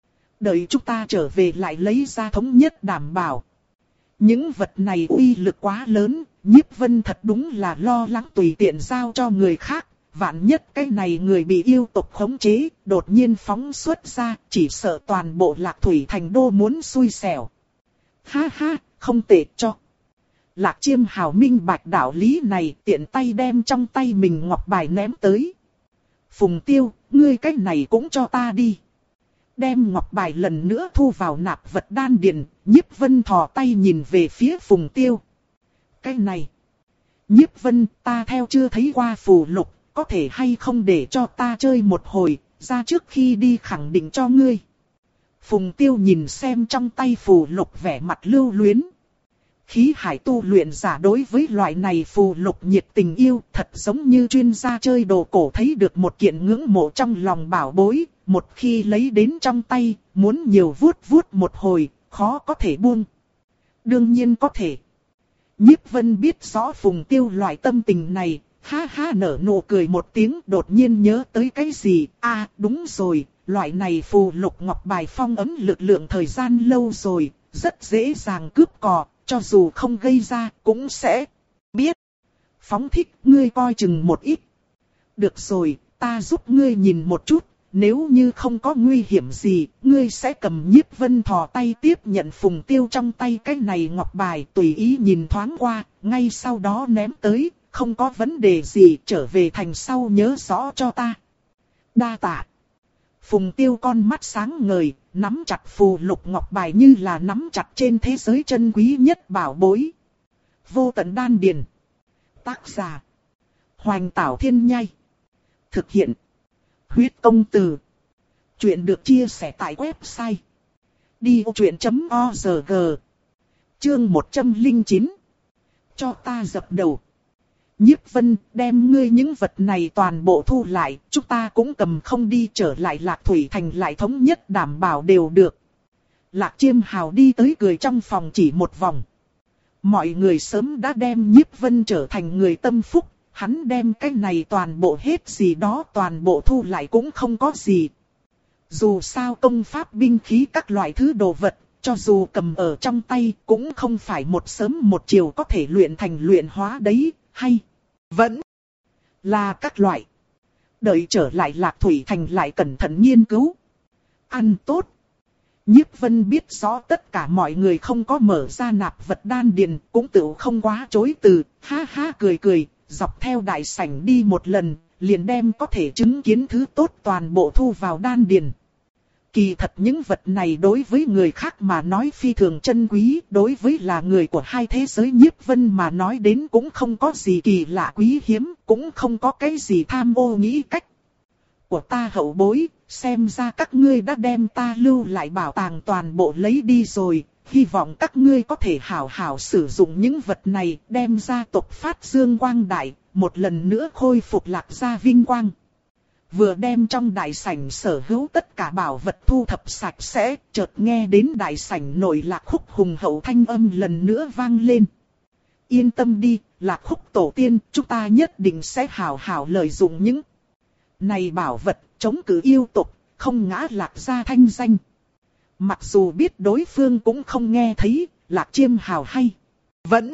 Đợi chúng ta trở về lại lấy ra thống nhất đảm bảo. Những vật này uy lực quá lớn, Nhiếp Vân thật đúng là lo lắng tùy tiện giao cho người khác. Vạn nhất cái này người bị yêu tộc khống chế, đột nhiên phóng xuất ra, chỉ sợ toàn bộ Lạc Thủy Thành đô muốn xui xẻo. Ha ha, không tệ cho. Lạc Chiêm Hào minh bạch đạo lý này, tiện tay đem trong tay mình ngọc bài ném tới. Phùng Tiêu, ngươi cái này cũng cho ta đi. Đem ngọc bài lần nữa thu vào nạp vật đan điền, Nhiếp Vân thò tay nhìn về phía Phùng Tiêu. Cái này, Nhiếp Vân, ta theo chưa thấy qua phù lục, có thể hay không để cho ta chơi một hồi, ra trước khi đi khẳng định cho ngươi. Phùng Tiêu nhìn xem trong tay phù lục vẻ mặt lưu luyến. Khí hải tu luyện giả đối với loại này phù lục nhiệt tình yêu, thật giống như chuyên gia chơi đồ cổ thấy được một kiện ngưỡng mộ trong lòng bảo bối, một khi lấy đến trong tay, muốn nhiều vuốt vuốt một hồi, khó có thể buông. Đương nhiên có thể. Nhiếp Vân biết rõ Phùng Tiêu loại tâm tình này, ha ha nở nụ cười một tiếng, đột nhiên nhớ tới cái gì, a à, đúng rồi, loại này phù lục ngọc bài phong ấn lực lượng thời gian lâu rồi, rất dễ dàng cướp cò. Cho dù không gây ra, cũng sẽ biết. Phóng thích, ngươi coi chừng một ít. Được rồi, ta giúp ngươi nhìn một chút. Nếu như không có nguy hiểm gì, ngươi sẽ cầm Nhiếp Vân thò tay tiếp nhận Phùng Tiêu trong tay cái này ngọc bài, tùy ý nhìn thoáng qua, ngay sau đó ném tới, không có vấn đề gì, trở về thành sau nhớ rõ cho ta. Đa tạ. Phùng Tiêu con mắt sáng ngời, nắm chặt phù lục ngọc bài như là nắm chặt trên thế giới chân quý nhất bảo bối. Vô tận đan điền. Tác giả: Hoành Tảo Thiên Nhai. Thực hiện: Huyết Công Từ. Chuyện được chia sẻ tại website đi vô chuyện chấm org. Chương một trăm lẻ chín. Cho ta dập đầu. Nhiếp Vân, đem ngươi những vật này toàn bộ thu lại, chúng ta cũng cầm không đi, trở lại Lạc Thủy Thành lại thống nhất đảm bảo đều được. Lạc Chiêm Hào đi tới cười trong phòng chỉ một vòng. Mọi người sớm đã đem Nhiếp Vân trở thành người tâm phúc, hắn đem cái này toàn bộ hết gì đó toàn bộ thu lại cũng không có gì. Dù sao công pháp binh khí các loại thứ đồ vật, cho dù cầm ở trong tay cũng không phải một sớm một chiều có thể luyện thành luyện hóa đấy. Hay vẫn là các loại. Đợi trở lại Lạc Thủy Thành lại cẩn thận nghiên cứu. Ăn tốt. Nhiếp Vân biết rõ tất cả mọi người không có mở ra nạp vật đan điền, cũng tự không quá chối từ, ha ha cười cười, dọc theo đại sảnh đi một lần, liền đem có thể chứng kiến thứ tốt toàn bộ thu vào đan điền. Kỳ thật những vật này đối với người khác mà nói phi thường chân quý, đối với là người của hai thế giới Nhiếp Vân mà nói đến cũng không có gì kỳ lạ quý hiếm, cũng không có cái gì tham ô nghĩ cách. Của ta hậu bối, xem ra các ngươi đã đem ta lưu lại bảo tàng toàn bộ lấy đi rồi, hy vọng các ngươi có thể hảo hảo sử dụng những vật này, đem gia tộc phát dương quang đại, một lần nữa khôi phục Lạc gia vinh quang. Vừa đem trong đại sảnh sở hữu tất cả bảo vật thu thập sạch sẽ, chợt nghe đến đại sảnh nội Lạc Khúc hùng hậu thanh âm lần nữa vang lên. Yên tâm đi, Lạc Khúc tổ tiên, chúng ta nhất định sẽ hảo hảo lợi dụng những này bảo vật, chống cự yêu tộc, không ngã Lạc gia thanh danh. Mặc dù biết đối phương cũng không nghe thấy, Lạc Chiêm Hào hay vẫn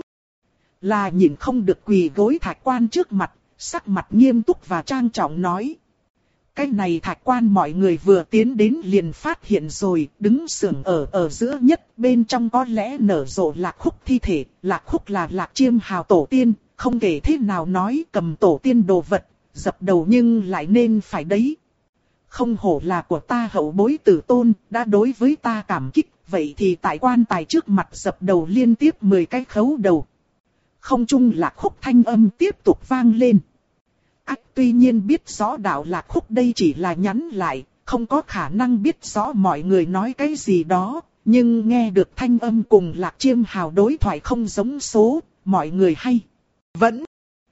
là nhìn không được quỳ gối Thạch Quan trước mặt, sắc mặt nghiêm túc và trang trọng nói. Cái này Thạch Quan mọi người vừa tiến đến liền phát hiện rồi, đứng sưởng ở ở giữa nhất, bên trong có lẽ nở rộ Lạc Khúc thi thể. Lạc Khúc là Lạc Chiêm Hào tổ tiên, không kể thế nào nói cầm tổ tiên đồ vật, dập đầu nhưng lại nên phải đấy. Không hổ là của ta hậu bối tử tôn, đã đối với ta cảm kích, vậy thì tại quan tài trước mặt dập đầu liên tiếp mười cái khấu đầu. Không chung Lạc Khúc thanh âm tiếp tục vang lên. Ách tuy nhiên biết rõ đạo Lạc Khúc đây chỉ là nhắn lại, không có khả năng biết rõ mọi người nói cái gì đó, nhưng nghe được thanh âm cùng Lạc Chiêm Hào đối thoại không giống số, mọi người hay vẫn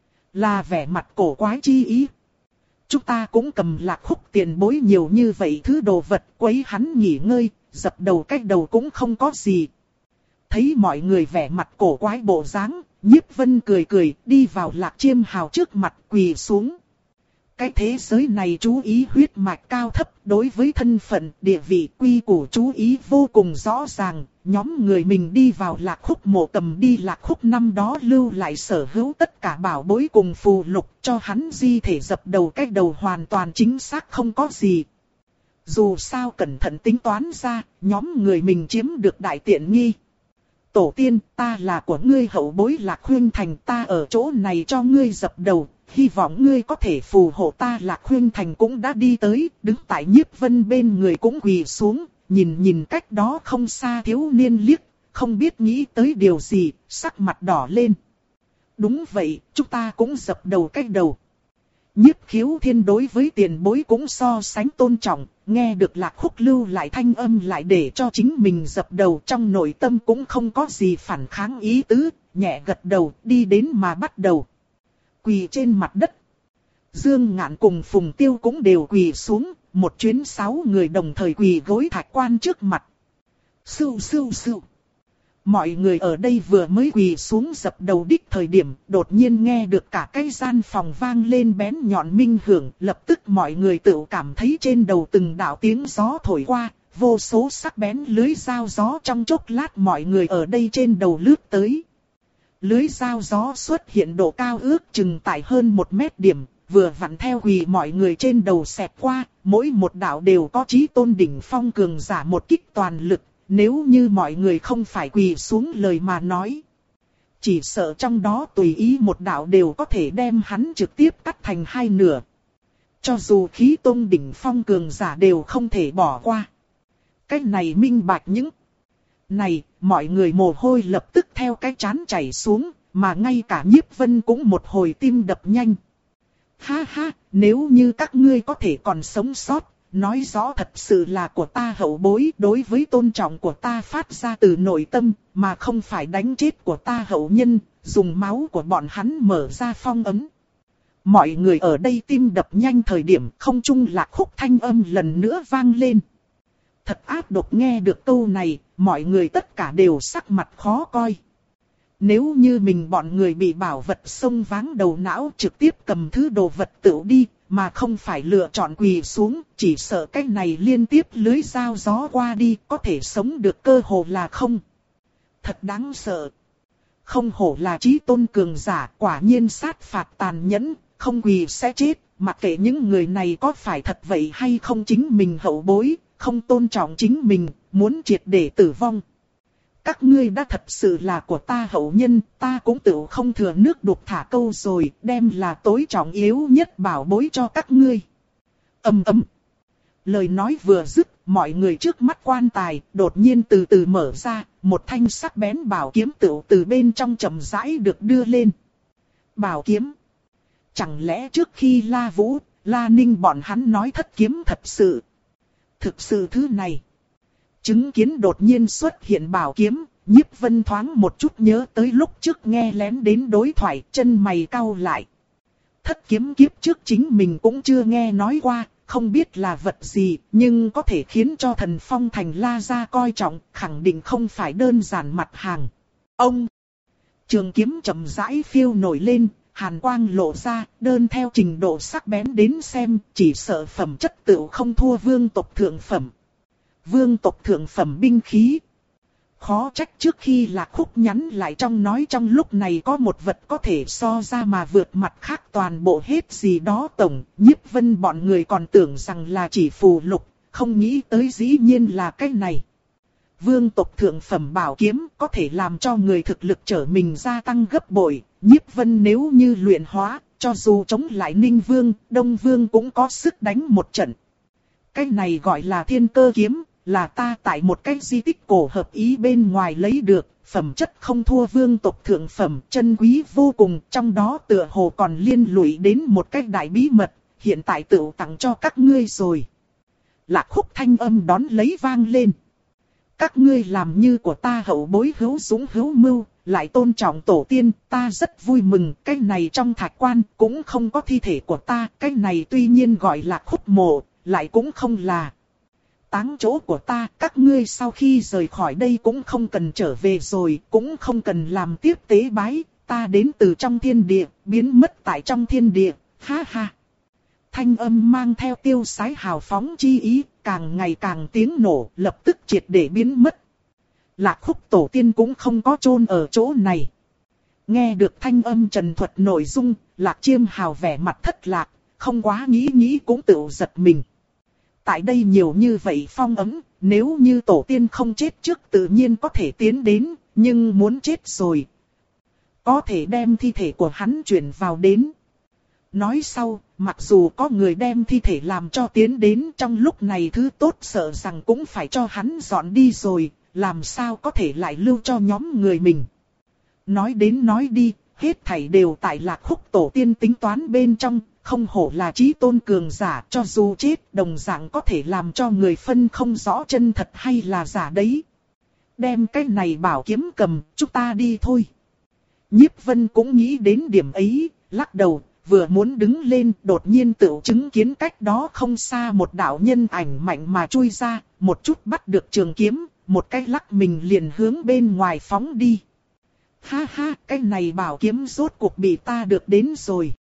là vẻ mặt cổ quái chi ý. Chúng ta cũng cầm Lạc Khúc tiền bối nhiều như vậy thứ đồ vật, quấy hắn nghỉ ngơi, dập đầu cách đầu cũng không có gì. Thấy mọi người vẻ mặt cổ quái bộ dáng, Nhiếp Vân cười cười đi vào Lạc Chiêm Hào trước mặt quỳ xuống. Cái thế giới này chú ý huyết mạch cao thấp, đối với thân phận, địa vị, quy củ chú ý vô cùng rõ ràng. Nhóm người mình đi vào Lạc Khúc mộ cầm đi Lạc Khúc năm đó lưu lại sở hữu tất cả bảo bối cùng phù lục cho hắn di thể dập đầu, cái đầu hoàn toàn chính xác không có gì. Dù sao cẩn thận tính toán ra, nhóm người mình chiếm được đại tiện nghi. Tổ tiên, ta là của ngươi hậu bối Lạc Khuynh Thành, ta ở chỗ này cho ngươi dập đầu, hy vọng ngươi có thể phù hộ ta. Lạc Khuynh Thành cũng đã đi tới, đứng tại Nhiếp Vân bên người cũng quỳ xuống, nhìn nhìn cách đó không xa thiếu niên liếc, không biết nghĩ tới điều gì, sắc mặt đỏ lên. Đúng vậy, chúng ta cũng dập đầu cách đầu. Nhiếp Khiếu Thiên đối với tiền bối cũng so sánh tôn trọng, nghe được Lạc Khúc lưu lại thanh âm lại để cho chính mình dập đầu, trong nội tâm cũng không có gì phản kháng ý tứ, nhẹ gật đầu đi đến mà bắt đầu. Quỳ trên mặt đất. Dương Ngạn cùng Phùng Tiêu cũng đều quỳ xuống, một chuyến sáu người đồng thời quỳ gối Thạch Quan trước mặt. Sưu sưu sưu. Mọi người ở đây vừa mới quỳ xuống dập đầu đích thời điểm, đột nhiên nghe được cả cái gian phòng vang lên bén nhọn minh hưởng, lập tức mọi người tự cảm thấy trên đầu từng đạo tiếng gió thổi qua, vô số sắc bén lưới dao gió trong chốc lát mọi người ở đây trên đầu lướt tới. Lưới dao gió xuất hiện độ cao ước chừng tại hơn một mét điểm, vừa vặn theo quỳ mọi người trên đầu xẹt qua, mỗi một đạo đều có chí tôn đỉnh phong cường giả một kích toàn lực. Nếu như mọi người không phải quỳ xuống lời mà nói, chỉ sợ trong đó tùy ý một đạo đều có thể đem hắn trực tiếp cắt thành hai nửa. Cho dù khí tôn đỉnh phong cường giả đều không thể bỏ qua. Cái này minh bạch những này, mọi người mồ hôi lập tức theo cái chán chảy xuống, mà ngay cả Nhiếp Vân cũng một hồi tim đập nhanh. Ha ha, nếu như các ngươi có thể còn sống sót, nói rõ thật sự là của ta hậu bối, đối với tôn trọng của ta phát ra từ nội tâm, mà không phải đánh chết của ta hậu nhân, dùng máu của bọn hắn mở ra phong ấn. Mọi người ở đây tim đập nhanh thời điểm không trung Lạc Khúc thanh âm lần nữa vang lên. Thật ác độc, nghe được câu này, mọi người tất cả đều sắc mặt khó coi. Nếu như mình bọn người bị bảo vật xông váng đầu não trực tiếp cầm thứ đồ vật tựu đi, mà không phải lựa chọn quỳ xuống, chỉ sợ cái này liên tiếp lưới dao gió qua đi, có thể sống được cơ hồ là không. Thật đáng sợ. Không hổ là chí tôn cường giả, quả nhiên sát phạt tàn nhẫn, không quỳ sẽ chết, mặc kệ những người này có phải thật vậy hay không, chính mình hậu bối, không tôn trọng chính mình, muốn triệt để tử vong. Các ngươi đã thật sự là của ta hậu nhân, ta cũng tự không thừa nước đục thả câu rồi, đem là tối trọng yếu nhất bảo bối cho các ngươi. Ầm ầm. Lời nói vừa dứt, mọi người trước mắt quan tài đột nhiên từ từ mở ra, một thanh sắc bén bảo kiếm tựu từ bên trong chậm rãi được đưa lên. Bảo kiếm. Chẳng lẽ trước khi La Vũ, La Ninh bọn hắn nói thất kiếm thật sự? Thực sự thứ này. Chứng kiến đột nhiên xuất hiện bảo kiếm, Nhiếp Vân thoáng một chút nhớ tới lúc trước nghe lén đến đối thoại, chân mày cau lại. Thất kiếm kiếp trước chính mình cũng chưa nghe nói qua, không biết là vật gì, nhưng có thể khiến cho Thần Phong Thành La gia coi trọng, khẳng định không phải đơn giản mặt hàng. Ông! Trường kiếm chậm rãi phiêu nổi lên, hàn quang lộ ra, đơn theo trình độ sắc bén đến xem, chỉ sợ phẩm chất tựu không thua vương tộc thượng phẩm. Vương tộc thượng phẩm binh khí. Khó trách trước khi Lạc Khúc nhắn lại trong nói trong lúc này có một vật có thể so ra mà vượt mặt khác toàn bộ hết gì đó tổng. Nhiếp Vân bọn người còn tưởng rằng là chỉ phù lục, không nghĩ tới dĩ nhiên là cái này. Vương tộc thượng phẩm bảo kiếm có thể làm cho người thực lực trở mình gia tăng gấp bội. Nhiếp Vân nếu như luyện hóa, cho dù chống lại Ninh Vương, Đông Vương cũng có sức đánh một trận. Cái này gọi là thiên cơ kiếm, là ta tại một cái di tích cổ hợp ý bên ngoài lấy được, phẩm chất không thua vương tộc thượng phẩm, chân quý vô cùng, trong đó tựa hồ còn liên lụy đến một cái đại bí mật, hiện tại tựu tặng cho các ngươi rồi. Lạc Khúc thanh âm đón lấy vang lên. Các ngươi làm như của ta hậu bối hữu dũng hữu mưu, lại tôn trọng tổ tiên, ta rất vui mừng, cái này trong thạch quan cũng không có thi thể của ta, cái này tuy nhiên gọi là khúc mộ, lại cũng không là. táng chỗ của ta, các ngươi sau khi rời khỏi đây cũng không cần trở về rồi, cũng không cần làm tiếp tế bái, ta đến từ trong thiên địa, biến mất tại trong thiên địa, ha ha. Thanh âm mang theo tiêu sái hào phóng chi ý, càng ngày càng tiếng nổ, lập tức triệt để biến mất. Lạc Khúc tổ tiên cũng không có chôn ở chỗ này. Nghe được thanh âm trần thuật nội dung, Lạc Chiêm Hào vẻ mặt thất lạc, không quá nghĩ nghĩ cũng tự giật mình. Tại đây nhiều như vậy phong ấm, nếu như tổ tiên không chết trước tự nhiên có thể tiến đến, nhưng muốn chết rồi. Có thể đem thi thể của hắn chuyển vào đến. Nói sau, mặc dù có người đem thi thể làm cho tiến đến trong lúc này thứ tốt sợ rằng cũng phải cho hắn dọn đi rồi, làm sao có thể lại lưu cho nhóm người mình. Nói đến nói đi, hết thảy đều tại Lạc Khúc tổ tiên tính toán bên trong, không hổ là chí tôn cường giả, cho dù chết đồng dạng có thể làm cho người phân không rõ chân thật hay là giả đấy. Đem cái này bảo kiếm cầm, chúng ta đi thôi. Nhiếp Vân cũng nghĩ đến điểm ấy, lắc đầu, vừa muốn đứng lên, đột nhiên tự chứng kiến cách đó không xa một đạo nhân ảnh mạnh mà chui ra, một chút bắt được trường kiếm, một cái lắc mình liền hướng bên ngoài phóng đi. Ha ha, cái này bảo kiếm rốt cuộc bị ta được đến rồi.